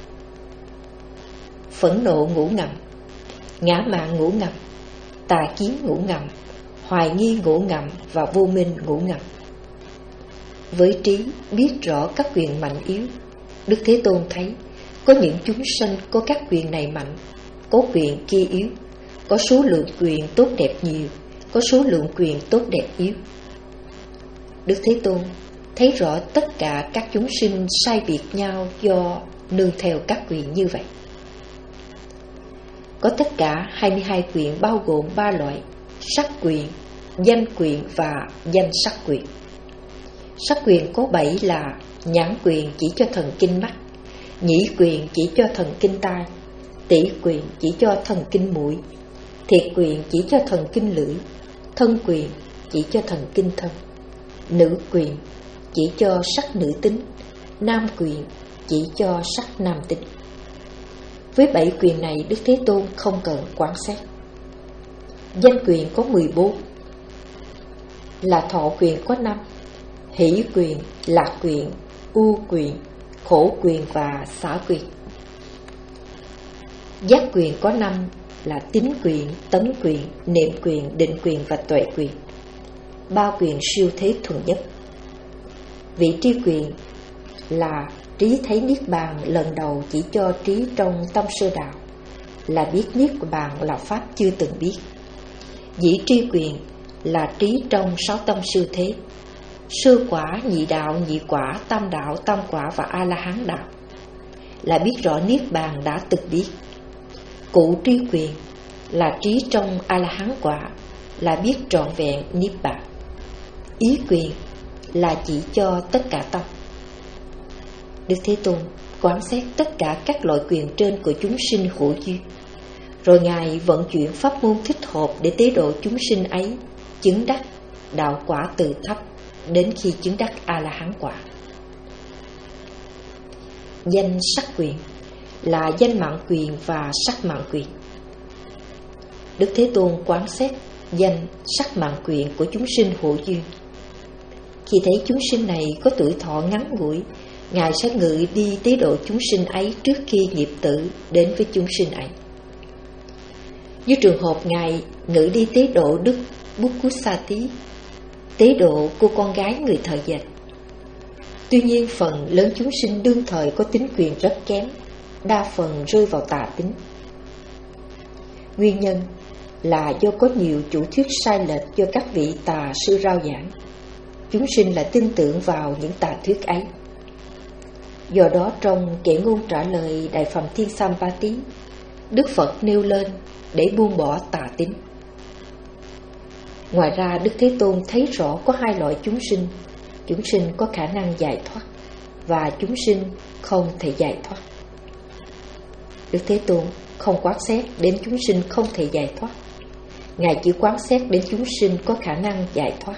phẫn nộ ngũ ngầm, ngã mạn ngũ ngầm, tà kiến ngũ ngầm, hoài nghi ngũ ngầm và vô minh ngũ ngầm. Với trí biết rõ các quyền mạnh yếu, Đức Thế Tôn thấy có những chúng sanh có các quyền này mạnh, có quyền kia yếu, có số lượng quyền tốt đẹp nhiều, có số lượng quyền tốt đẹp yếu. Đức Thế Tôn thấy rõ tất cả các chúng sinh sai biệt nhau do nương theo các quyền như vậy. Có tất cả hai mươi hai quyền bao gồm ba loại: sắc quyền, danh quyền và danh sắc quyền. Sắc quyền có bảy là: nhãn quyền chỉ cho thần kinh mắt, nhĩ quyền chỉ cho thần kinh tai, tỷ quyền chỉ cho thần kinh mũi, thiệt quyền chỉ cho thần kinh lưỡi, thân quyền chỉ cho thần kinh thân, nữ quyền chỉ cho sắc nữ tính, nam quyền chỉ cho sắc nam tính. Với bảy quyền này, Đức Thế Tôn không cần quán xét. Danh quyền có mười bốn là: thọ quyền có năm, hỷ quyền, lạc quyền, ưu quyền, khổ quyền và xả quyền. Giác quyền có năm là: tín quyền, tấn quyền, niệm quyền, định quyền và tuệ quyền. Ba quyền siêu thế thuần nhất. Vị tri quyền là: trí thấy niết bàn lần đầu chỉ cho trí trong tâm sơ đạo, là biết niết bàn là pháp chưa từng biết. Dĩ tri quyền là trí trong sáu tâm siêu thế: sơ quả, nhị đạo, nhị quả, tam đạo, tam quả và a la hán đạo, là biết rõ niết bàn đã từng biết. Cụ tri quyền là trí trong a la hán quả, là biết trọn vẹn niết bàn. Ý quyền là chỉ cho tất cả tâm. Đức Thế Tôn quán xét tất cả các loại quyền trên của chúng sinh hữu duyên, rồi Ngài vận chuyển pháp môn thích hợp để tế độ chúng sinh ấy chứng đắc đạo quả từ thấp đến khi chứng đắc a la hán quả. Danh sắc quyền là danh mạng quyền và sắc mạng quyền. Đức Thế Tôn quán xét danh sắc mạng quyền của chúng sinh hữu duyên. Khi thấy chúng sinh này có tuổi thọ ngắn ngủi, Ngài sẽ ngự đi tế độ chúng sinh ấy trước khi nghiệp tử đến với chúng sinh ấy. Như trường hợp Ngài ngự đi tế độ Đức Bukkusati, tế độ cô con gái người thợ dệt. Tuy nhiên phần lớn chúng sinh đương thời có tính quyền rất kém, đa phần rơi vào tà tính. Nguyên nhân là do có nhiều chủ thuyết sai lệch do các vị tà sư rao giảng. Chúng sinh lại tin tưởng vào những tà thuyết ấy. Do đó trong kệ ngôn trả lời Đại Phẩm Thiên Sampati, Đức Phật nêu lên để buông bỏ tà tính. Ngoài ra, Đức Thế Tôn thấy rõ có hai loại chúng sinh: chúng sinh có khả năng giải thoát và chúng sinh không thể giải thoát. Đức Thế Tôn không quán xét đến chúng sinh không thể giải thoát, Ngài chỉ quán xét đến chúng sinh có khả năng giải thoát.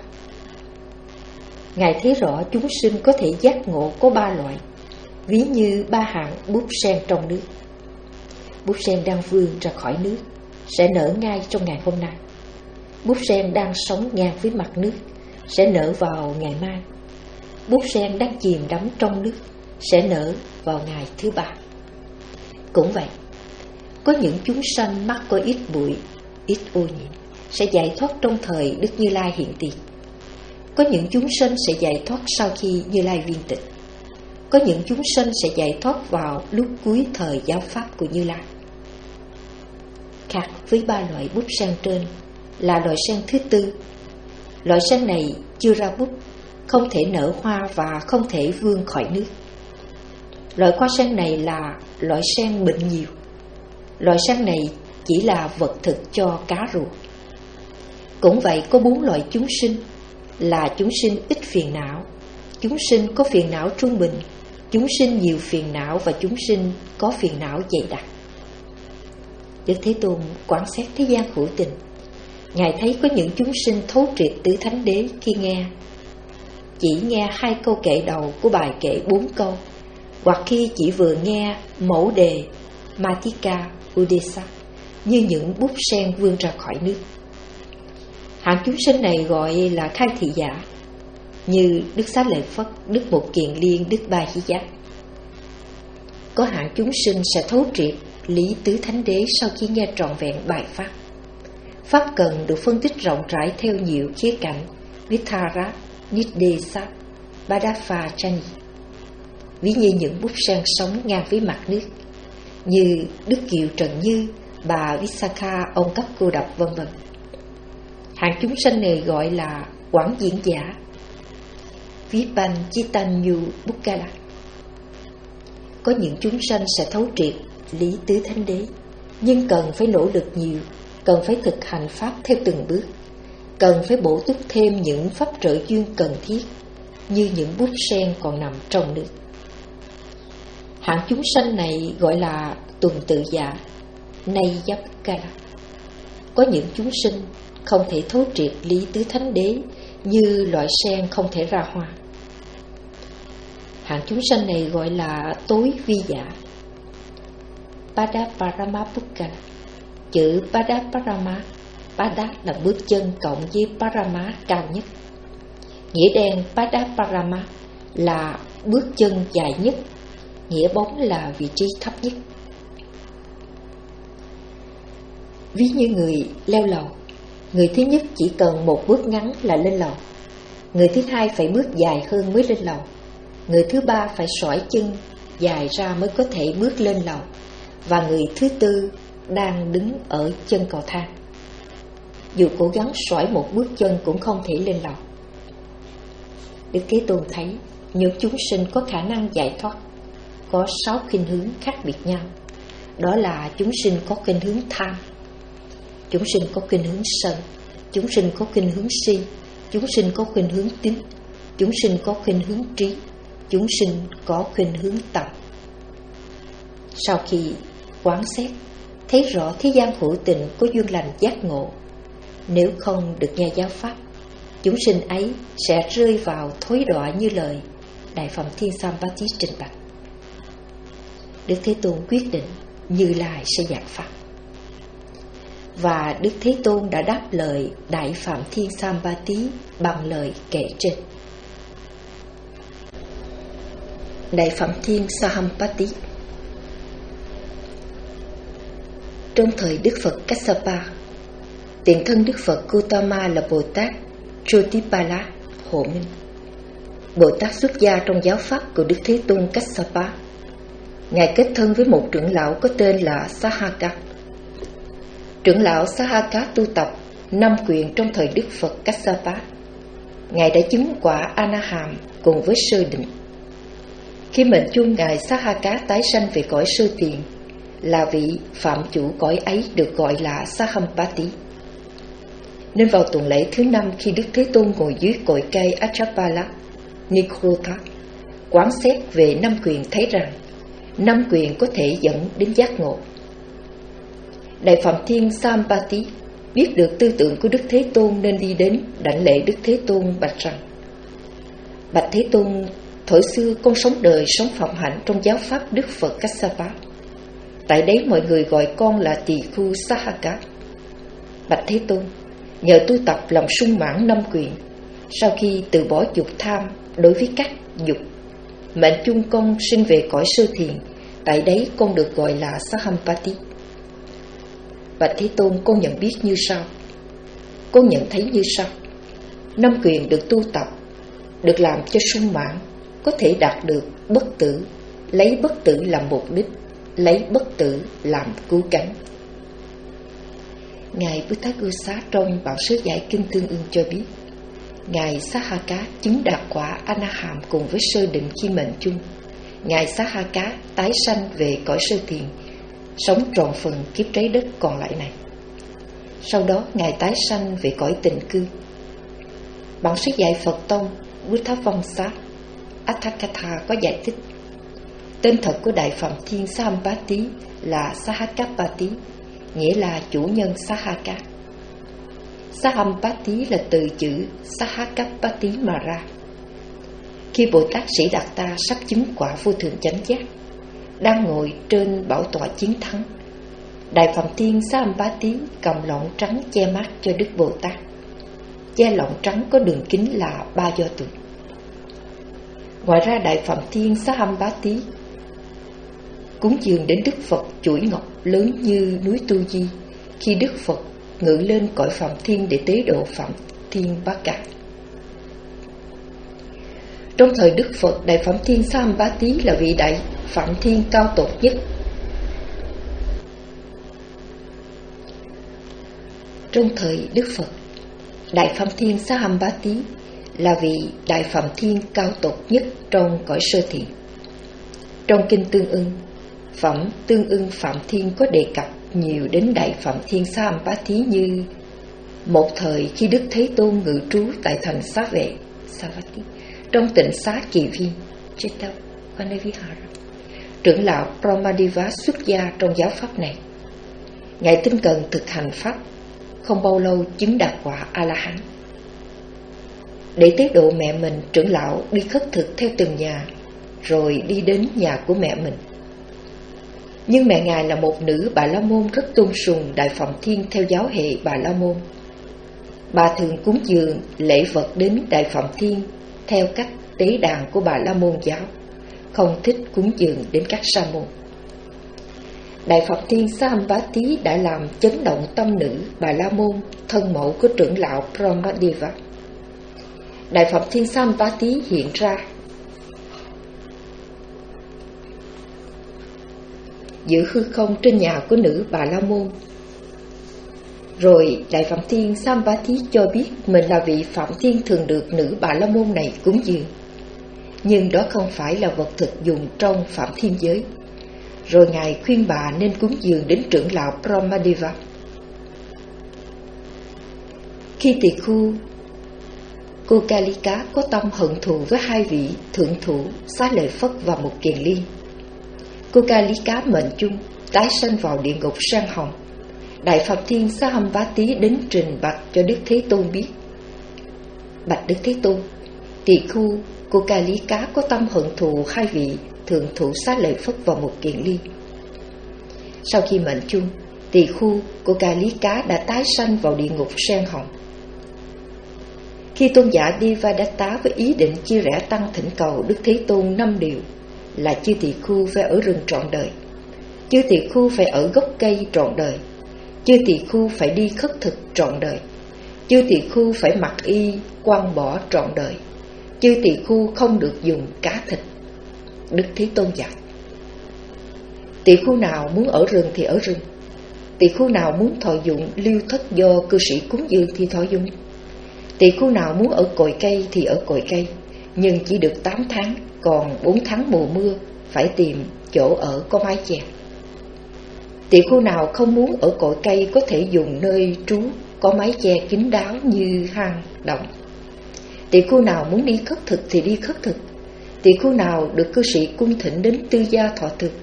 Ngài thấy rõ chúng sinh có thể giác ngộ có ba loại, ví như ba hạng búp sen trong nước. Búp sen đang vươn ra khỏi nước sẽ nở ngay trong ngày hôm nay. Búp sen đang sống ngang với mặt nước sẽ nở vào ngày mai. Búp sen đang chìm đắm trong nước sẽ nở vào ngày thứ ba. Cũng vậy, có những chúng sanh mắc có ít bụi, ít ô nhiễm sẽ giải thoát trong thời Đức Như Lai hiện tiền. Có những chúng sanh sẽ giải thoát sau khi Như Lai viên tịch. Có những chúng sanh sẽ giải thoát vào lúc cuối thời giáo pháp của Như Lai. Khác với ba loại búp sen trên là loại sen thứ tư. Loại sen này chưa ra búp, không thể nở hoa và không thể vươn khỏi nước. Loại hoa sen này là loại sen bệnh nhiều. Loại sen này chỉ là vật thực cho cá rùa. Cũng vậy, có bốn loại chúng sinh là chúng sinh ít phiền não, chúng sinh có phiền não trung bình, chúng sinh nhiều phiền não và chúng sinh có phiền não dày đặc. Đức Thế Tôn quan sát thế gian hữu tình. Ngài thấy có những chúng sinh thấu triệt tứ thánh đế khi nghe chỉ nghe hai câu kệ đầu của bài kệ bốn câu, hoặc khi chỉ vừa nghe mẫu đề Matika Udesa như những búp sen vươn ra khỏi nước. Hạng chúng sinh này gọi là khai thị giả, như Đức Xá Lợi Phất, Đức Mục Kiền Liên, Đức Ba Hy Giác. Có hạng chúng sinh sẽ thấu triệt lý tứ thánh đế sau khi nghe trọn vẹn bài pháp. Pháp cần được phân tích rộng rãi theo nhiều khía cạnh: Vithara, Nidesa, Badafa Chani. Ví như những búp sen sống ngang với mặt nước, như Đức Kiều Trần Như, bà Visakha, ông Cấp Cô Độc, vân vân. Hạng chúng sanh này gọi là quảng diễn giả, Vipanchitanyu Bukkala. Có những chúng sanh sẽ thấu triệt lý tứ thánh đế, nhưng cần phải nỗ lực nhiều, cần phải thực hành pháp theo từng bước, cần phải bổ túc thêm những pháp trợ duyên cần thiết, như những búp sen còn nằm trong nước. Hạng chúng sanh này gọi là tuần tự giả, Nayapkala. Có những chúng sinh không thể thấu triệt lý tứ thánh đế, như loại sen không thể ra hoa. Hạng chúng sanh này gọi là tối vi giả, Padaparamapukkala. Chữ Padaparama, Pada là bước chân cộng với Parama cao nhất. Nghĩa đen Padaparama là bước chân dài nhất, nghĩa bóng là vị trí thấp nhất. Ví như người leo lầu, người thứ nhất chỉ cần một bước ngắn là lên lầu, người thứ hai phải bước dài hơn mới lên lầu, người thứ ba phải xoải chân dài ra mới có thể bước lên lầu, và người thứ tư đang đứng ở chân cầu thang. Dù cố gắng xoải một bước chân cũng không thể lên lầu. Đức Thế Tôn thấy những chúng sinh có khả năng giải thoát có sáu khuynh hướng khác biệt nhau. Đó là chúng sinh có khuynh hướng tham, chúng sinh có khuynh hướng sân, chúng sinh có khuynh hướng si, chúng sinh có khuynh hướng tín, chúng sinh có khuynh hướng trí, chúng sinh có khuynh hướng tập. Sau khi quán xét, thấy rõ thế gian hữu tình có duyên lành giác ngộ, nếu không được nghe giáo pháp, chúng sinh ấy sẽ rơi vào thối đọa như lời Đại Phẩm Thiên Sambati trình bày. Đức Thế Tôn quyết định Như Lai sẽ giảng pháp, và Đức Thế Tôn đã đáp lời Đại Phạm Thiên Sambati bằng lời kể trên. Đại Phạm Thiên Sahampati. Trong thời Đức Phật Kassapa, tiền thân Đức Phật Gautama là Bồ Tát Jotipala hộ minh, Bồ Tát xuất gia trong giáo pháp của Đức Thế Tôn Kassapa. Ngài kết thân với một trưởng lão có tên là Sahaka. Trưởng lão Sahaka tu tập năm quyền trong thời Đức Phật Kassapa. Ngài đã chứng quả A-na-hàm cùng với sơ định. Khi mệnh chung Ngài Sahaka tái sanh về cõi sơ tiền, là vị phạm chủ cõi ấy được gọi là Sahampati. Nên vào tuần lễ thứ năm, khi Đức Thế Tôn ngồi dưới cội cây Achapala Nikrota, quán xét về năm quyền, thấy rằng năm quyền có thể dẫn đến giác ngộ. Đại Phạm Thiên Sahampati biết được tư tưởng của Đức Thế Tôn nên đi đến đảnh lễ Đức Thế Tôn, bạch rằng: Bạch Thế Tôn, thổi xưa con sống đời sống phạm hạnh trong giáo pháp Đức Phật Kassapa. Tại đấy mọi người gọi con là tỳ khu Sahaka. Bạch Thế Tôn, nhờ tu tập lòng sung mãn năm quyền, sau khi từ bỏ dục tham đối với các dục, mệnh chung con sinh về cõi sơ thiền. Tại đấy con được gọi là Sahampati. Bạch Thế Tôn, con nhận biết như sau. Con nhận thấy như sau: năm quyền được tu tập, được làm cho sung mãn, có thể đạt được bất tử, lấy bất tử làm mục đích, lấy bất tử làm cứu cánh. Ngài Buddhaghosa trong bản sớ giải kinh Tương Ưng cho biết, Ngài Sahaka chứng đạt quả A-na-hàm cùng với sơ định khi mệnh chung. Ngài Sahaka tái sanh về cõi sơ thiền, sống trọn phần kiếp trái đất còn lại này. Sau đó Ngài tái sanh về cõi tịnh cư. Bản sách dạy Phật Tông Buddhavamsa Atthakatha có giải thích tên thật của Đại Phạm Thiên Sahampati là Sahakapati, nghĩa là chủ nhân Sahaka. Sahampati là từ chữ Sahakapati mà ra. Khi Bồ Tát Sĩ Đạt Ta sắp chứng quả vô thượng chánh giác, đang ngồi trên bảo tọa chiến thắng, Đại Phạm Thiên Sahampati cầm lọng trắng che mắt cho Đức Bồ Tát. Che lọng trắng có đường kính là ba do tuần. Ngoài ra, Đại Phạm Thiên Sahampati cúng dường đến Đức Phật chuỗi ngọc lớn như núi Tu Di khi Đức Phật ngự lên cõi Phạm Thiên để tế độ Phạm Thiên Bát Cả. Trong thời Đức Phật, Đại Phạm Thiên Sahampati là vị Đại Phạm Thiên cao tột nhất. Trong thời Đức Phật, Đại Phạm Thiên Sahampati là vị Đại Phạm Thiên cao tột nhất trong cõi sơ thiện. Trong kinh Tương Ưng, phẩm Tương Ưng Phạm Thiên có đề cập nhiều đến Đại Phạm Thiên Sahampati như: một thời khi Đức Thế Tôn ngự trú tại thành Xá Vệ Savatthi, trong tịnh xá Kỳ Viên, trưởng lão Brahmadiva xuất gia trong giáo pháp này. Ngài tinh cần thực hành pháp, không bao lâu chứng đạt quả A-la-hán. Để tế độ mẹ mình, trưởng lão đi khất thực theo từng nhà, rồi đi đến nhà của mẹ mình. Nhưng mẹ Ngài là một nữ Bà La Môn rất tôn sùng Đại Phạm Thiên theo giáo hệ Bà La Môn. Bà thường cúng dường lễ vật đến Đại Phạm Thiên theo cách tế đàn của Bà La Môn giáo, không thích cúng dường đến các sa môn. Đại Phạm Thiên Sahampati đã làm chấn động tâm nữ Bà La Môn, thân mẫu của trưởng lão Brahmadeva. Đại Phạm Thiên Sahampati hiện ra giữa hư không trên nhà của nữ Bà La Môn. Rồi Đại Phạm Thiên Sahampati cho biết mình là vị Phạm Thiên thường được nữ Bà La Môn này cúng dường, nhưng đó không phải là vật thực dùng trong Phạm Thiên giới. Rồi Ngài khuyên bà nên cúng dường đến trưởng lão Brahmadeva. Khi tỳ khu Kokalika có tâm hận thù với hai vị thượng thủ Xá Lợi Phất và Một Kiền Liên, Kokalika mệnh chung tái sanh vào địa ngục sang hồng. Đại Phạm Thiên Sahampati đến trình bạch cho Đức Thế Tôn biết: bạch Đức Thế Tôn, tỳ khu Kokalika có tâm hận thù hai vị thượng thủ Xá Lợi Phất và Một Kiền Liên. Sau khi mệnh chung, tỳ khu Kokalika đã tái sanh vào địa ngục sen hồng. Khi tôn giả Devadatta với ý định chia rẽ tăng thỉnh cầu Đức Thế Tôn năm điều là chư tỳ khu phải ở rừng trọn đời, chư tỳ khu phải ở gốc cây trọn đời, chư tỳ khu phải đi khất thực trọn đời, chư tỳ khu phải mặc y quăng bỏ trọn đời, chư tỳ khu không được dùng cá thịt. Đức Thế Tôn dạy: tỳ khu nào muốn ở rừng thì ở rừng, tỳ khu nào muốn thọ dụng lưu thất do cư sĩ cúng dường thì thọ dụng, tỳ khu nào muốn ở cội cây thì ở cội cây, nhưng chỉ được tám tháng, còn bốn tháng mùa mưa phải tìm chỗ ở có mái che. Tỳ khu nào không muốn ở cội cây có thể dùng nơi trú có mái che kín đáo như hang động. Tỳ khu nào muốn đi khất thực thì đi khất thực, tỳ khu nào được cư sĩ cung thỉnh đến tư gia thọ thực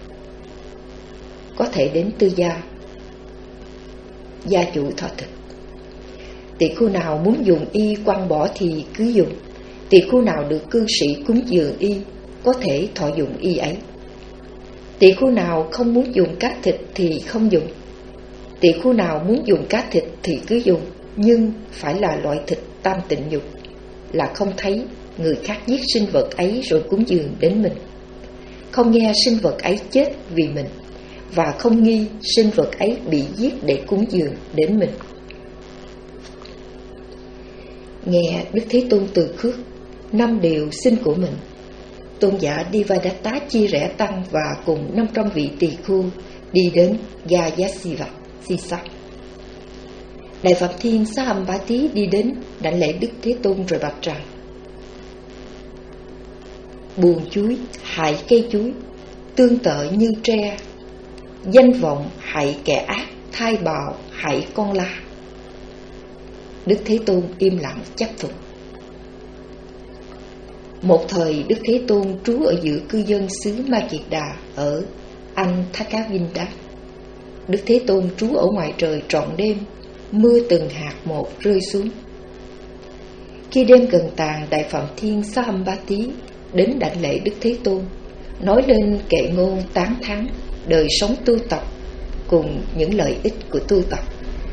có thể đến tư gia gia chủ thọ thực. Tỳ khu nào muốn dùng y quăng bỏ thì cứ dùng, tỳ khu nào được cư sĩ cúng dường y có thể thọ dụng y ấy. Tỳ khu nào không muốn dùng cá thịt thì không dùng, tỳ khu nào muốn dùng cá thịt thì cứ dùng, nhưng phải là loại thịt tam tịnh nhục, là không thấy người khác giết sinh vật ấy rồi cúng dường đến mình, không nghe sinh vật ấy chết vì mình, và không nghi sinh vật ấy bị giết để cúng dường đến mình. Nghe Đức Thế Tôn từ khước năm điều xin của mình, tôn giả Devadatta chia rẽ tăng và cùng năm trăm vị tỳ khu đi đến Gayasiva Sisa. Đại Phạm Thiên Sahampati đi đến đảnh lễ Đức Thế Tôn rồi bạch rằng: buồn chuối hại cây chuối, tương tự như tre. Danh vọng hại kẻ ác, thai bào hại con la. Đức Thế Tôn im lặng chấp thuận. Một thời Đức Thế Tôn trú ở giữa cư dân xứ Ma Kiệt Đà ở Anthakavinda. Đức Thế Tôn trú ở ngoài trời trọn đêm, mưa từng hạt một rơi xuống. Khi đêm gần tàn, Đại Phạm Thiên Sahambati đến đảnh lễ Đức Thế Tôn, nói lên kệ ngôn tán thán đời sống tu tập cùng những lợi ích của tu tập.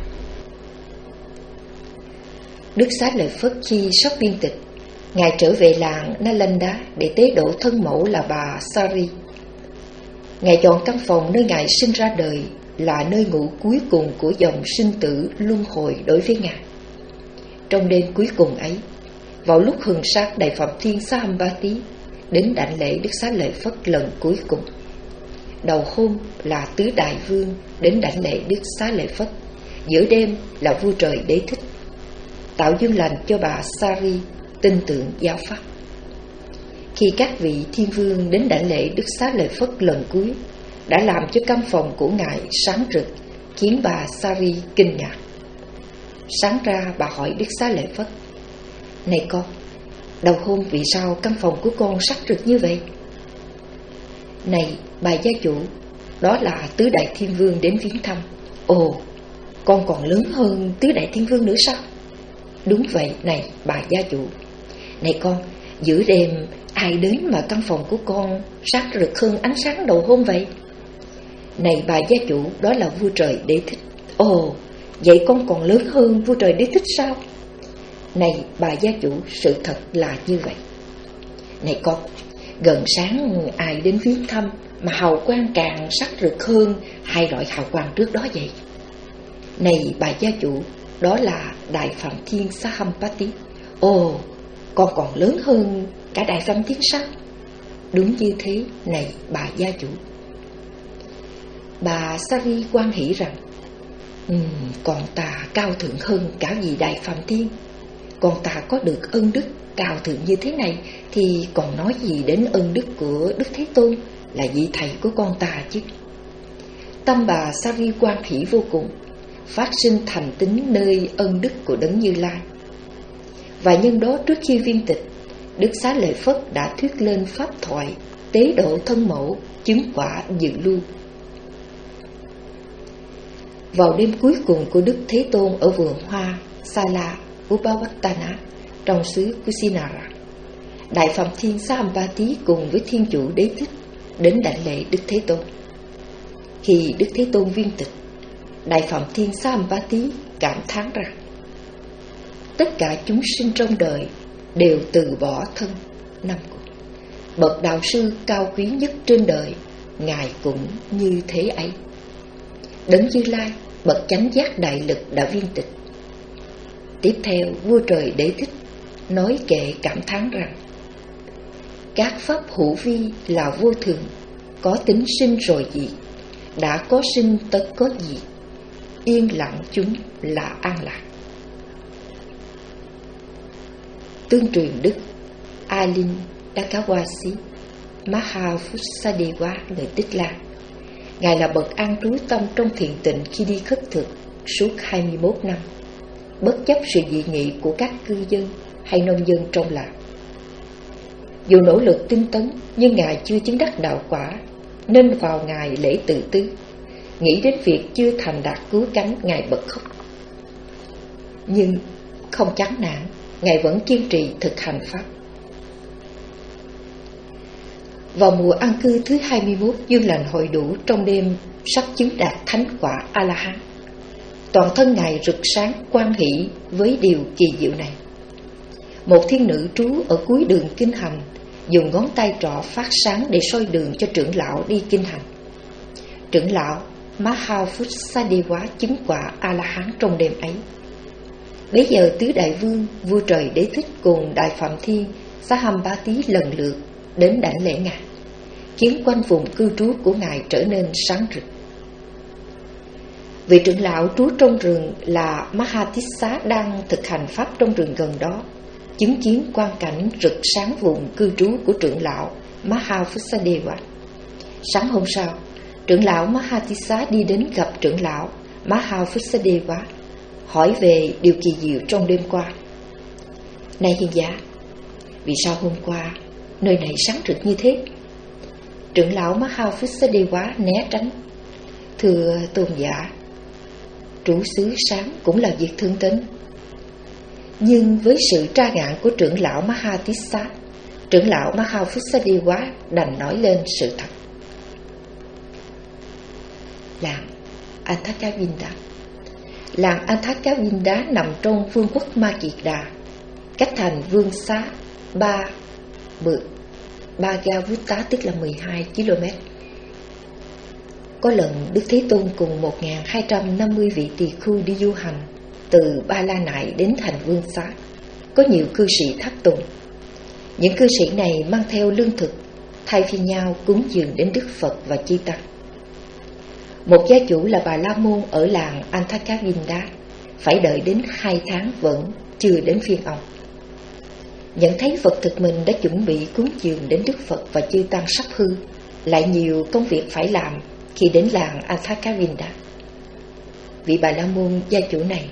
Đức Xá Lợi Phất khi sắp biên tịch, Ngài trở về làng Nalanda để tế độ thân mẫu là bà Sari. Ngài chọn căn phòng nơi Ngài sinh ra đời là nơi ngủ cuối cùng của dòng sinh tử luân hồi đối với Ngài. Trong đêm cuối cùng ấy, vào lúc hừng sát, Đại Phạm Thiên Sahambati đến đảnh lễ Đức Xá Lợi Phất lần cuối cùng. Đầu hôm là Tứ Đại Vương đến đảnh lễ Đức Xá Lợi Phất, giữa đêm là vua trời Đế Thích, tạo duyên lành cho bà Sari tin tưởng giáo pháp. Khi các vị thiên vương đến đảnh lễ Đức Xá Lợi Phất lần cuối, đã làm cho căn phòng của Ngài sáng rực, khiến bà Sari kinh ngạc. Sáng ra bà hỏi Đức Xá Lợi Phất: "Này con, đầu hôm vì sao căn phòng của con sắc rực như vậy?" "Này bà gia chủ, đó là Tứ Đại Thiên Vương đến viếng thăm." "Ồ, con còn lớn hơn Tứ Đại Thiên Vương nữa sao?" "Đúng vậy này bà gia chủ." "Này con, giữa đêm ai đến mà căn phòng của con sáng rực hơn ánh sáng đầu hôm vậy?" "Này bà gia chủ, đó là vua trời Đế Thích." "Ồ, vậy con còn lớn hơn vua trời Đế Thích sao?" "Này bà gia chủ, sự thật là như vậy." "Này con, gần sáng ai đến viếng thăm mà hào quang càng sắc rực hơn hai loại hào quang trước đó vậy?" "Này bà gia chủ, đó là Đại Phạm Thiên Sahambati." "Ồ, con còn lớn hơn cả Đại Phạm Thiên sao?" "Đúng như thế này bà gia chủ." Bà Sari hoan hỷ rằng: um, Con ta cao thượng hơn cả vị Đại Phạm Thiên. Con ta có được ân đức cao thượng như thế này thì còn nói gì đến ân đức của Đức Thế Tôn là vị thầy của con ta chứ. Tâm bà Sari hoan hỷ vô cùng, phát sinh thành tín nơi ân đức của Đấng Như Lai. Và nhân đó, trước khi viên tịch, Đức Xá Lợi Phất đã thuyết lên pháp thoại tế độ thân mẫu chứng quả dự lưu. Vào đêm cuối cùng của Đức Thế Tôn ở vườn hoa Sala Upavattana trong xứ Kusinara, Đại Phạm Thiên Sahambati cùng với Thiên Chủ Đế Thích đến đảnh lễ Đức Thế Tôn. Khi Đức Thế Tôn viên tịch, Đại Phạm Thiên Sahambati cảm thán rằng: tất cả chúng sinh trong đời đều từ bỏ thân năm của bậc đạo sư cao quý nhất trên đời, Ngài cũng như thế ấy. Đấng Như Lai, bậc chánh giác đại lực đã viên tịch. Tiếp theo, vua trời Đế Thích nói kệ cảm thán rằng: các pháp hữu vi là vô thường, có tính sinh rồi diệt, đã có sinh tất có diệt, yên lặng chúng là an lạc. Tương truyền Đức Alin Dakawasi Mahavussadewa người Tích Lan, Ngài là bậc an trú tâm trong thiền tịnh khi đi khất thực suốt hai mươi mốt năm, bất chấp sự dị nghị của các cư dân hay nông dân trong làng. Dù nỗ lực tinh tấn, nhưng Ngài chưa chứng đắc đạo quả, nên vào ngày lễ tự tư, nghĩ đến việc chưa thành đạt cứu cánh, Ngài bật khóc. Nhưng không chán nản, Ngài vẫn kiên trì thực hành pháp. Vào mùa an cư thứ hai mươi mốt, duyên lành hội đủ trong đêm sắp chứng đạt thánh quả A-la-hán. Toàn thân Ngài rực sáng hoan hỷ với điều kỳ diệu này. Một thiên nữ trú ở cuối đường kinh hành, dùng ngón tay trỏ phát sáng để soi đường cho trưởng lão đi kinh hành. Trưởng lão Mahavussadewa chứng quả A-la-hán trong đêm ấy. Bấy giờ tứ đại vương, vua trời Đế Thích cùng Đại Phạm Thiên Sahambati lần lượt đến đảnh lễ Ngài, khiến quanh vùng cư trú của Ngài trở nên sáng rực. Vị trưởng lão trú trong rừng là Mahatissa đang thực hành pháp trong rừng gần đó. chứng kiến quang cảnh rực sáng vùng cư trú của trưởng lão Mahaphusadeva. Sáng hôm sau, trưởng lão Mahatissa đi đến gặp trưởng lão Mahaphusadeva, hỏi về điều kỳ diệu trong đêm qua. Này hiền giả, vì sao hôm qua nơi này sáng rực như thế? Trưởng lão Mahaphusadeva né tránh. Thưa tôn giả, trú xứ sáng cũng là việc thương tính. Nhưng với sự tra ngạn của trưởng lão Mahatissa, trưởng lão Mahaphusadeva đành nói lên sự thật. Làng Anthakavinda. Làng Anthakavinda nằm trong vương quốc Ma Kiệt Đà, cách thành Vương Xá ba bự Bhagavutta, tức là mười hai ki lô mét. Có lần Đức Thế Tôn cùng một nghìn hai trăm năm mươi vị tỳ khưu đi du hành từ Ba La Nại đến thành Vương Xá. Có nhiều cư sĩ tháp tùng. Những cư sĩ này mang theo lương thực, thay phiên nhau cúng dường đến Đức Phật và Chư Tăng. Một gia chủ là Bà La Môn ở làng Anthakavinda phải đợi đến hai tháng vẫn chưa đến phiên ông. Nhận thấy vật thực mình đã chuẩn bị cúng dường đến Đức Phật và Chư Tăng sắp hư, lại nhiều công việc phải làm khi đến làng Anthakavinda. Vị Bà La Môn gia chủ này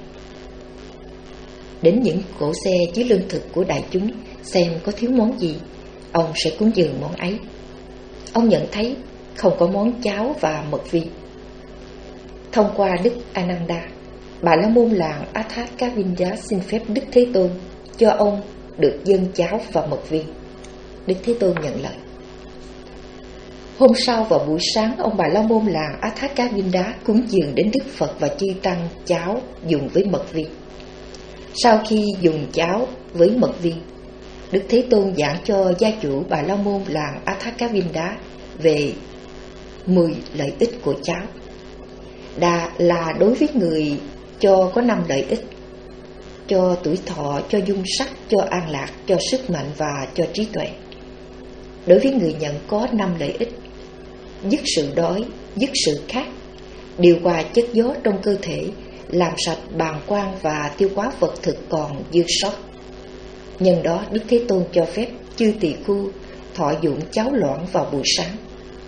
đến những cỗ xe chứa lương thực của đại chúng xem có thiếu món gì, ông sẽ cúng dường món ấy. Ông nhận thấy không có món cháo và mật viên. Thông qua Đức Ananda, Bà La Môn làng Anthakavinda xin phép Đức Thế Tôn cho ông được dâng cháo và mật viên. Đức Thế Tôn nhận lời. Hôm sau vào buổi sáng, ông Bà La Môn làng Anthakavinda cúng dường đến Đức Phật và Chư Tăng cháo dùng với mật viên. Sau khi dùng cháo với mật viên, Đức Thế Tôn giảng cho gia chủ Bà La Môn làng Anthakavinda về mười lợi ích của cháo. Đà là đối với người cho có năm lợi ích: cho tuổi thọ, cho dung sắc, cho an lạc, cho sức mạnh và cho trí tuệ. Đối với người nhận có năm lợi ích: dứt sự đói, dứt sự khát, điều hòa chất gió trong cơ thể, làm sạch bàng quang và tiêu hóa vật thực còn dư sót. Nhân đó Đức Thế Tôn cho phép chư tỳ khưu thọ dụng cháo loãng vào buổi sáng.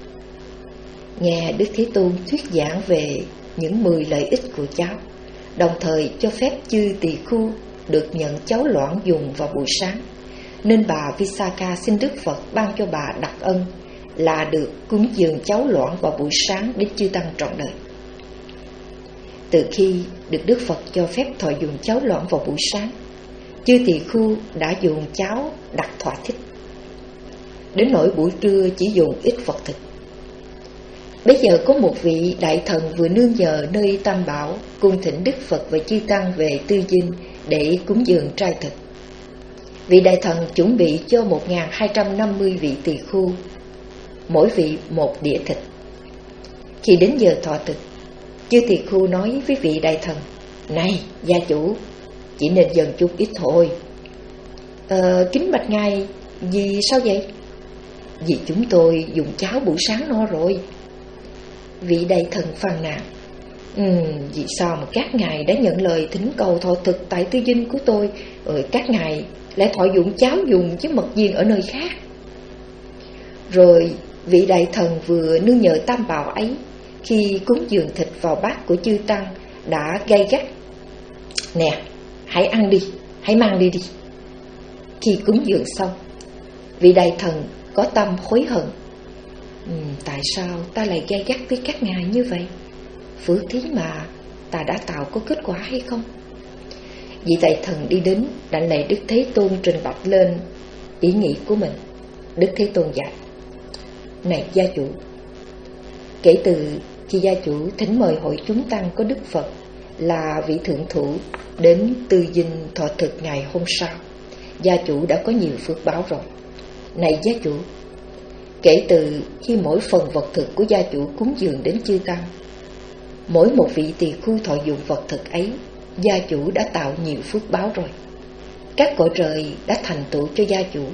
Nghe Đức Thế Tôn thuyết giảng về những mười lợi ích của cháo, đồng thời cho phép chư tỳ khưu được nhận cháo loãng dùng vào buổi sáng, nên bà Visakha xin Đức Phật ban cho bà đặc ân là được cúng dường cháo loãng vào buổi sáng đến chư Tăng trọn đời. Từ khi được Đức Phật cho phép thọ dùng cháo loãng vào buổi sáng, chư tỳ khưu đã dùng cháo đặc thỏa thích. Đến nỗi buổi trưa chỉ dùng ít vật thực. Bây giờ có một vị đại thần vừa nương nhờ nơi Tam Bảo cung thỉnh Đức Phật và Chư Tăng về Tư Dinh để cúng dường trai thực. Vị đại thần chuẩn bị cho một nghìn hai trăm năm mươi vị tỳ khưu, mỗi vị một đĩa thịt. Khi đến giờ thọ thực, chư tỳ khưu nói với vị đại thần: Này gia chủ, chỉ nên dần chút ít thôi. Ờ, kính bạch ngài, vì sao vậy? Vì chúng tôi dùng cháo buổi sáng no rồi. Vị đại thần phàn nàn: Ừ, vì sao mà các ngài đã nhận lời thỉnh cầu thọ thực tại tư dinh của tôi, rồi các ngài lại thọ dụng cháo dùng với mật viên ở nơi khác? Rồi vị đại thần vừa nương nhờ Tam Bảo ấy, khi cúng dường thịt vào bát của chư Tăng đã gay gắt: Nè, hãy ăn đi, hãy mang đi đi. Khi cúng dường xong, vị đại thần có tâm hối hận: ừ, Tại sao ta lại gay gắt với các ngài như vậy? Phước thí mà ta đã tạo có kết quả hay không? Vị đại thần đi đến đảnh lễ Đức Thế Tôn, trình bạch lên ý nghĩ của mình. Đức Thế Tôn dạy: Này gia chủ, kể từ khi gia chủ thỉnh mời hội chúng tăng có Đức Phật là vị thượng thủ đến Tư Dinh thọ thực ngày hôm sau, gia chủ đã có nhiều phước báo rồi. Này gia chủ, kể từ khi mỗi phần vật thực của gia chủ cúng dường đến chư Tăng, mỗi một vị tỳ khưu thọ dụng vật thực ấy, gia chủ đã tạo nhiều phước báo rồi. Các cõi trời đã thành tựu cho gia chủ.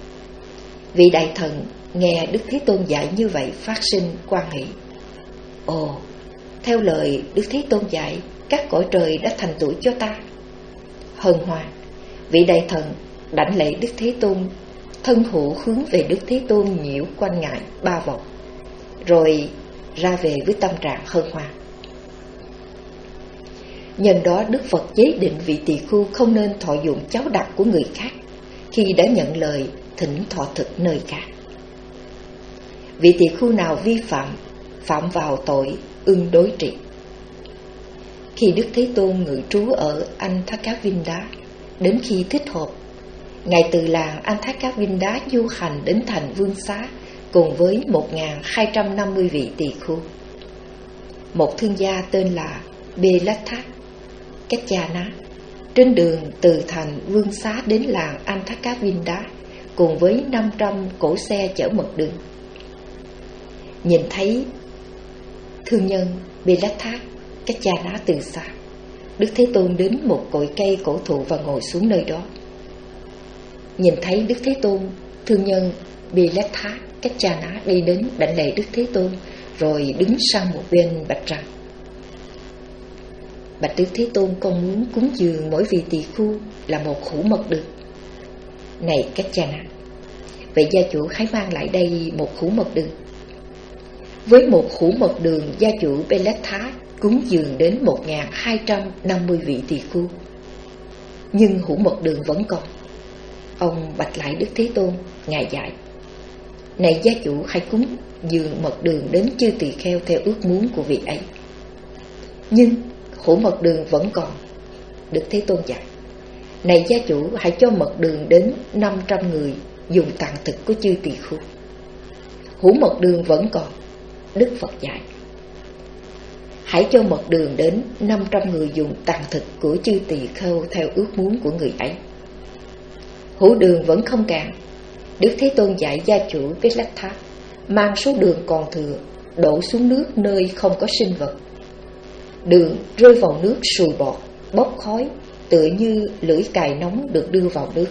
Vị đại thần nghe Đức Thế Tôn dạy như vậy phát sinh quan hỷ: Ồ, theo lời Đức Thế Tôn dạy, các cõi trời đã thành tựu cho ta. Hân hoan, vị đại thần đảnh lễ Đức Thế Tôn, thân hữu hướng về Đức Thế Tôn nhiễu quanh ngài ba vòng, rồi ra về với tâm trạng hân hoan. Nhân đó Đức Phật chế định vị tỳ khưu không nên thọ dụng cháo đặc của người khác khi đã nhận lời thỉnh thọ thực nơi khác. Vị tỳ khưu nào vi phạm, phạm vào tội ưng đối trị. Khi Đức Thế Tôn ngự trú ở Anthakavinda, đến khi thích hợp, ngài từ làng Anthakavinda du hành đến thành Vương Xá cùng với một nghìn hai trăm năm mươi vị tỳ khưu. Một thương gia tên là Belatthak Kachana trên đường từ thành Vương Xá đến làng Anthakavinda cùng với năm trăm cỗ xe chở mật đường. Nhìn thấy thương nhân Belatthak Kachana từ xa, Đức Thế Tôn đến một cội cây cổ thụ và ngồi xuống nơi đó. Nhìn thấy Đức Thế Tôn, thương nhân Belatthak Kachana đi đến đảnh lễ Đức Thế Tôn, rồi đứng sang một bên bạch rằng: Bạch Đức Thế Tôn, con muốn cúng dường mỗi vị tỳ khưu là một hũ mật đường. Này Kachana, vậy gia chủ hãy mang lại đây một hũ mật đường. Với một hũ mật đường, gia chủ Belatthak cúng dường đến một nghìn hai trăm năm mươi vị tỳ khưu. Nhưng hũ mật đường vẫn còn. Ông bạch lại Đức Thế Tôn, ngài dạy: Này gia chủ, hãy cúng dường mật đường đến chư tỳ kheo theo ước muốn của vị ấy. Nhưng hũ mật đường vẫn còn. Đức Thế Tôn dạy: Này gia chủ, hãy cho mật đường đến năm trăm người dùng tặng thực của chư tỳ khưu. Hũ mật đường vẫn còn. Đức Phật dạy: Hãy cho mật đường đến năm trăm người dùng tàn thực của chư tỳ kheo theo ước muốn của người ấy. Hũ đường vẫn không cạn. Đức Thế Tôn dạy gia chủ Belatthak mang số đường còn thừa đổ xuống nước nơi không có sinh vật. Đường rơi vào nước sùi bọt, bốc khói, tựa như lưỡi cài nóng được đưa vào nước.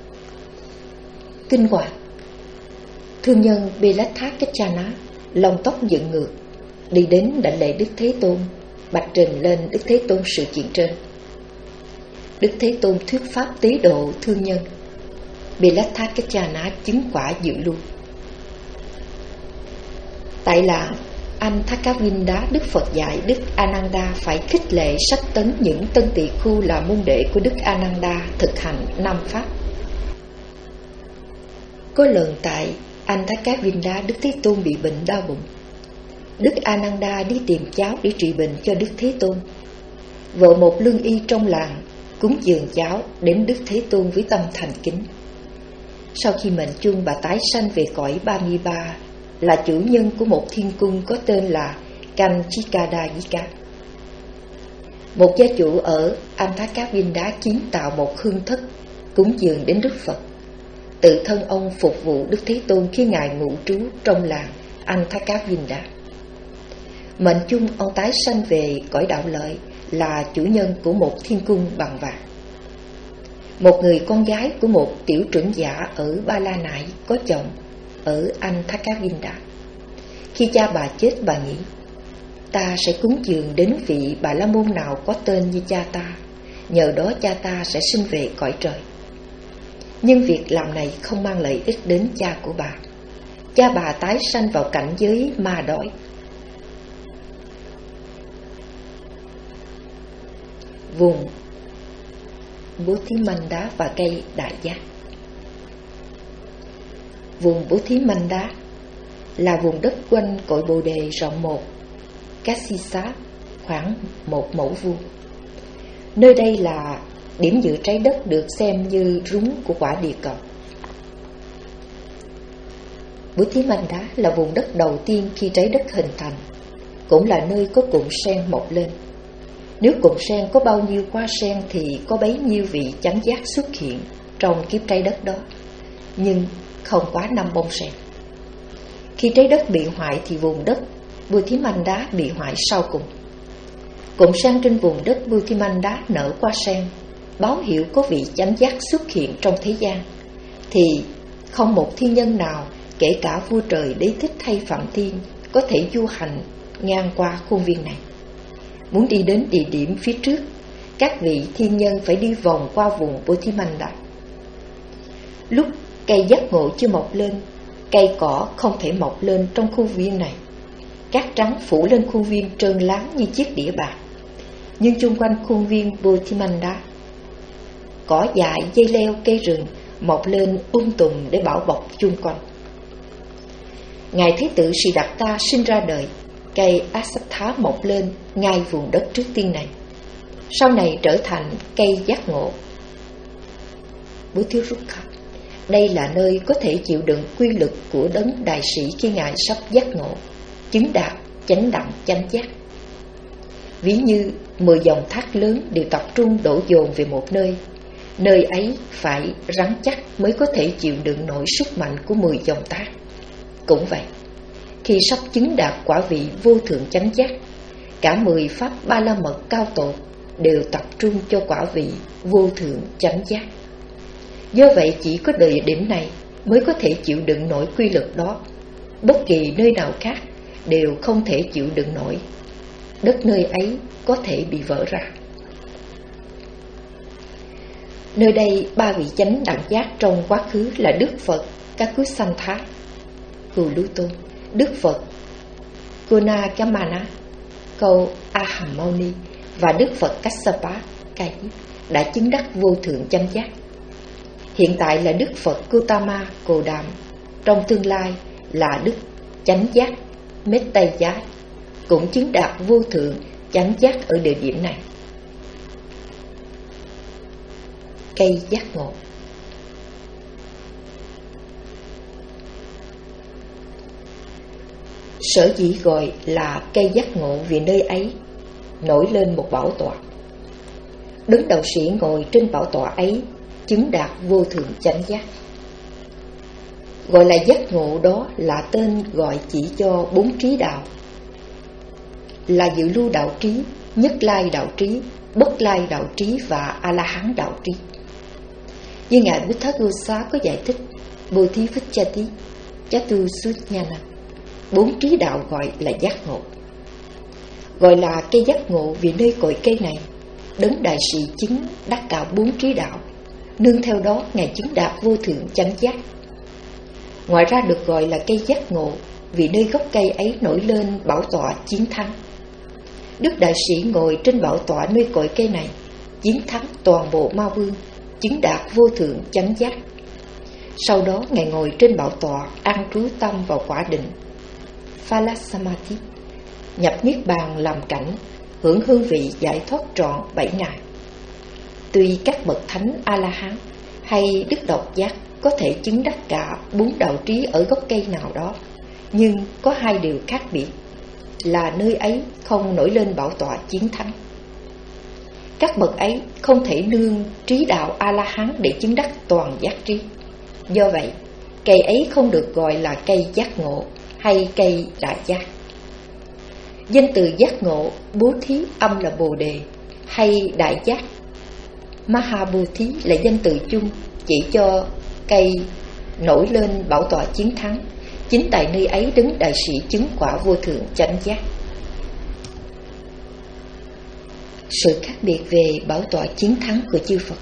Kinh hoàng. Thương nhân Belatthak Kachana lông tóc dựng ngược, đi đến đảnh lễ Đức Thế Tôn, bạch trình lên Đức Thế Tôn sự kiện trên. Đức Thế Tôn thuyết pháp tế độ thương nhân. Belatthak Kachana chứng quả dự luôn. Tại làng Anthakavinda, Đức Phật dạy Đức Ananda phải khích lệ sách tấn những tân tỳ khưu là môn đệ của Đức Ananda thực hành năm pháp. Có lần tại Anthakavinda, Đức Thế Tôn bị bệnh đau bụng. Đức Ananda đi tìm cháo để trị bệnh cho Đức Thế Tôn. Vợ một lương y trong làng cúng dường cháo đến Đức Thế Tôn với tâm thành kính. Sau khi mệnh chung, bà tái sanh về cõi ba mươi ba, là chủ nhân của một thiên cung có tên là Kanchikadayika. Một gia chủ ở Anthakavinda kiến tạo một hương thất cúng dường đến Đức Phật. Tự thân ông phục vụ Đức Thế Tôn khi ngài ngụ trú trong làng Anthakavinda. Mệnh chung ông tái sanh về cõi đạo lợi, là chủ nhân của một thiên cung bằng vàng. Một người con gái của một tiểu trưởng giả ở Ba La Nại có chồng ở Anthakavinda. Khi cha bà chết, bà nghĩ: Ta sẽ cúng dường đến vị Bà La Môn nào có tên như cha ta, nhờ đó cha ta sẽ sinh về cõi trời. Nhưng việc làm này không mang lợi ích đến cha của bà. Cha bà tái sanh vào cảnh giới ma đói. Vùng Bố Thí Manda và cây đại giác. Vùng Bố Thí Manda là vùng đất quanh cội Bồ Đề rộng một Kasisa, khoảng một mẫu vuông. Nơi đây là điểm dự trái đất được xem như rúng của quả địa cầu. Bố Thí Manda là vùng đất đầu tiên khi trái đất hình thành, cũng là nơi có cụm sen mọc lên. Nếu cụm sen có bao nhiêu hoa sen thì có bấy nhiêu vị chánh giác xuất hiện trong kiếp trái đất đó, nhưng không quá năm bông sen. Khi trái đất bị hoại thì vùng đất Bố Thí Manda bị hoại sau cùng. Cụm sen trên vùng đất Bố Thí Manda nở hoa sen, báo hiệu có vị chánh giác xuất hiện trong thế gian, thì không một thiên nhân nào, kể cả vua trời Đế Thích hay Phạm Thiên, có thể du hành ngang qua khuôn viên này. Muốn đi đến địa điểm phía trước, các vị thiên nhân phải đi vòng qua vùng Bố Thí Manda. Lúc cây giác ngộ chưa mọc lên, cây cỏ không thể mọc lên trong khu viên này. Cát trắng phủ lên khuôn viên trơn láng như chiếc đĩa bạc. Nhưng chung quanh khuôn viên Bodhimanda, cỏ dại, dây leo, cây rừng mọc lên um tùm để bảo bọc chung quanh. Ngài Thế tử Siddhartha sinh ra đời, cây Asatha mọc lên ngay vùng đất trước tiên này, sau này trở thành cây giác ngộ. Bodhirukha, đây là nơi có thể chịu đựng quy lực của đấng đại sĩ khi Ngài sắp giác ngộ, chứng đạt chánh đẳng chánh giác. Ví như mười dòng thác lớn đều tập trung đổ dồn về một nơi, nơi ấy phải rắn chắc mới có thể chịu đựng nổi sức mạnh của mười dòng thác. Cũng vậy, khi sắp chứng đạt quả vị vô thượng chánh giác, cả mười pháp ba la mật cao tột đều tập trung cho quả vị vô thượng chánh giác. Do vậy chỉ có địa điểm này mới có thể chịu đựng nổi quy lực đó. Bất kỳ nơi nào khác đều không thể chịu đựng nổi. Đất nơi ấy có thể bị vỡ ra. Nơi đây ba vị chánh đẳng giác trong quá khứ là Đức Phật Kakusantha, Cù Lưu Tôn, Đức Phật Gonakamana, Câu Ahammauni và Đức Phật Kassapa, Ca Diếp, đã chứng đắc vô thượng chánh giác. Hiện tại là Đức Phật Gautama Cồ Đàm, trong tương lai là Đức Chánh Giác Metteyya, cũng chứng đạt vô thượng chánh giác ở địa điểm này. Cây giác ngộ. Sở dĩ gọi là cây giác ngộ vì nơi ấy nổi lên một bảo tọa. Đứng đầu sĩ ngồi trên bảo tọa ấy chứng đạt vô thượng chánh giác. Gọi là giác ngộ đó là tên gọi chỉ cho bốn trí đạo, là dự lưu đạo trí, nhất lai đạo trí, bất lai đạo trí và A-la-hán đạo trí. Như Ngài Buddhaghosa có giải thích Bodhivichati Chatusujnana, bốn trí đạo gọi là giác ngộ. Gọi là cây giác ngộ vì nơi cội cây này đấng đại sĩ chứng đắc cả bốn trí đạo, nương theo đó Ngài chứng đạt vô thượng chánh giác. Ngoài ra được gọi là cây giác ngộ vì nơi gốc cây ấy nổi lên bảo tọa chiến thắng. Đức đại sĩ ngồi trên bảo tọa nơi cội cây này, chiến thắng toàn bộ ma vương, chứng đạt vô thượng chánh giác. Sau đó Ngài ngồi trên bảo tọa an trú tâm vào quả định Phala-samadhi, nhập niết bàn làm cảnh, hưởng hương vị giải thoát trọn bảy ngày. Tuy các bậc thánh A-la-hán hay đức độc giác có thể chứng đắc cả bốn đạo trí ở gốc cây nào đó, nhưng có hai điều khác biệt là nơi ấy không nổi lên bảo tọa chiến thắng. Các bậc ấy không thể nương trí đạo A-la-hán để chứng đắc toàn giác trí. Do vậy, cây ấy không được gọi là cây giác ngộ hay cây đại giác. Danh từ giác ngộ, bố thí âm là bồ đề, hay đại giác Mahabodhi là danh từ chung chỉ cho cây nổi lên bảo tọa chiến thắng. Chính tại nơi ấy đứng đại sĩ chứng quả vô thượng chánh giác. Sự khác biệt về bảo tọa chiến thắng của chư Phật.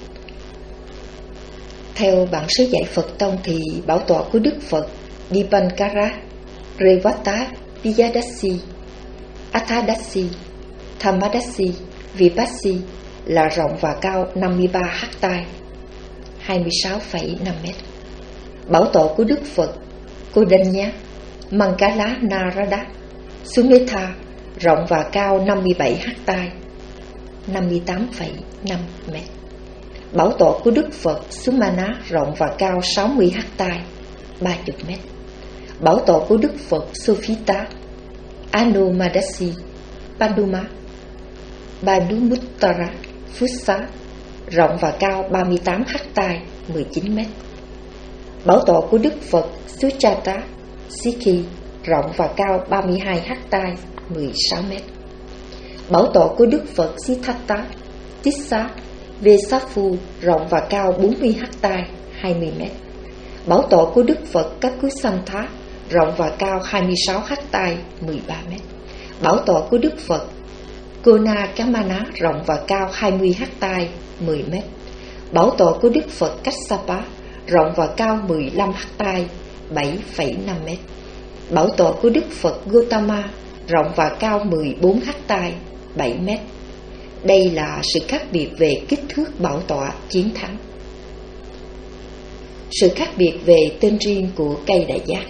Theo bản sớ dạy Phật Tông thì bảo tọa của Đức Phật Dipankara, Revata, Vijayadasi, Athadasi, Thammadasi, Vipassi là rộng và cao năm mươi ba ha, hai mươi sáu phẩy năm mét. Bảo tọa của Đức Phật Kodanya, Mangala Narada, Sumetha rộng và cao năm mươi bảy ha, năm mươi tám phẩy năm mét. Bảo tọa của Đức Phật Sumana rộng và cao sáu mươi ha, ba mươi mét. Bảo tọa của Đức Phật Sophita, Anomadasi, Paduma, Badumuttara, Phutsa rộng và cao ba mươi tám ha, mười chín mét. Bảo tọa của Đức Phật Suchata, Sikhi rộng và cao ba mươi hai ha, mười sáu mét. Bảo tọa của Đức Phật Siddhartha, Tissa, Vesaphu rộng và cao bốn mươi ha, hai mươi mét. Bảo tọa của Đức Phật Kakusantha rộng và cao hai mươi sáu ha, mười ba mét. Bảo tọa của Đức Phật Gonakamana rộng và cao hai mươi ha, mười mét. Bảo tọa của Đức Phật Kassapa rộng và cao mười lăm ha-ta, bảy phẩy năm mét. Bảo tọa của Đức Phật Gautama rộng và cao mười bốn ha-ta, bảy mét. Đây là sự khác biệt về kích thước bảo tọa chiến thắng. Sự khác biệt về tên riêng của cây đại giác.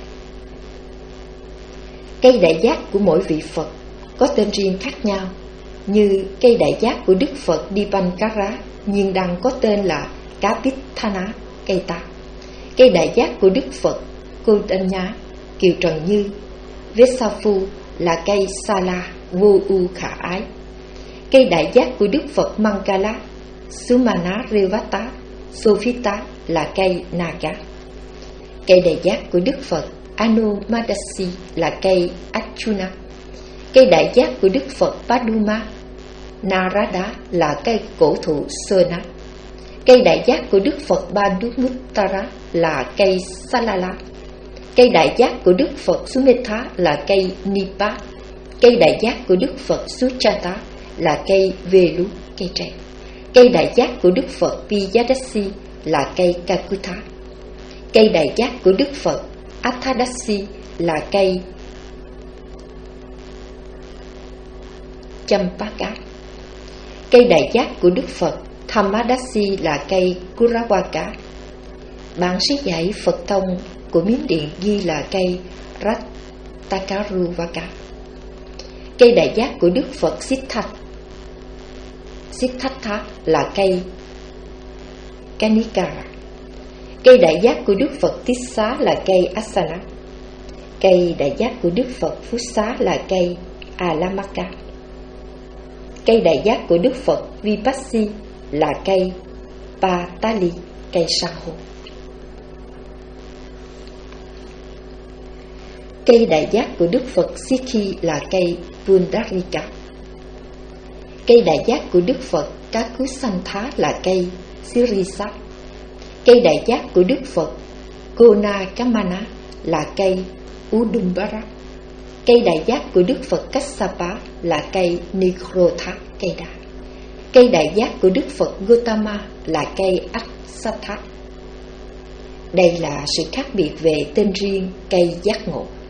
Cây đại giác của mỗi vị Phật có tên riêng khác nhau, như cây đại giác của Đức Phật Dipankara nhiên đăng có tên là Kapithana cây ta. Cây đại giác của Đức Phật Kodanya Kiều Trần Như Vesafu là cây Sala vô ưu khả ái. Cây đại giác của Đức Phật Mangala Sumana Revata Sophita là cây Naga. Cây đại giác của Đức Phật Anumadasi là cây Achuna. Cây đại giác của Đức Phật Paduma Narada là cây cổ thụ Sona. Cây đại giác của Đức Phật Bandumuttara là cây Salala. Cây đại giác của Đức Phật Sumetha là cây Nipa. Cây đại giác của Đức Phật Suchata là cây Velu, cây tre. Cây đại giác của Đức Phật Piyadasi là cây Kakutha. Cây đại giác của Đức Phật Athadasi là cây Champaka. Cây đại giác của Đức Phật Thammadasi là cây Kuravaka. Bản sách giải Phật Tông của Miến Điện ghi là cây Rattakaruvaka. Cây đại giác của Đức Phật Siddhartha Siddhartha là cây Kanikara. Cây đại giác của Đức Phật Tissa là cây Asana. Cây đại giác của Đức Phật Phú Xá là cây Alamaka. Cây đại giác của Đức Phật Vipassi là cây Patali, cây san hô. Cây đại giác của Đức Phật Sikhi là cây Pundarika. Cây đại giác của Đức Phật Kakusantha là cây Sirisa. Cây đại giác của Đức Phật Konakamana là cây Udumbara. Cây đại giác của Đức Phật Kassapa là cây Nikrotha, cây đá. Cây đại giác của Đức Phật Gautama là cây Assatha. Đây là sự khác biệt về tên riêng cây giác ngộ.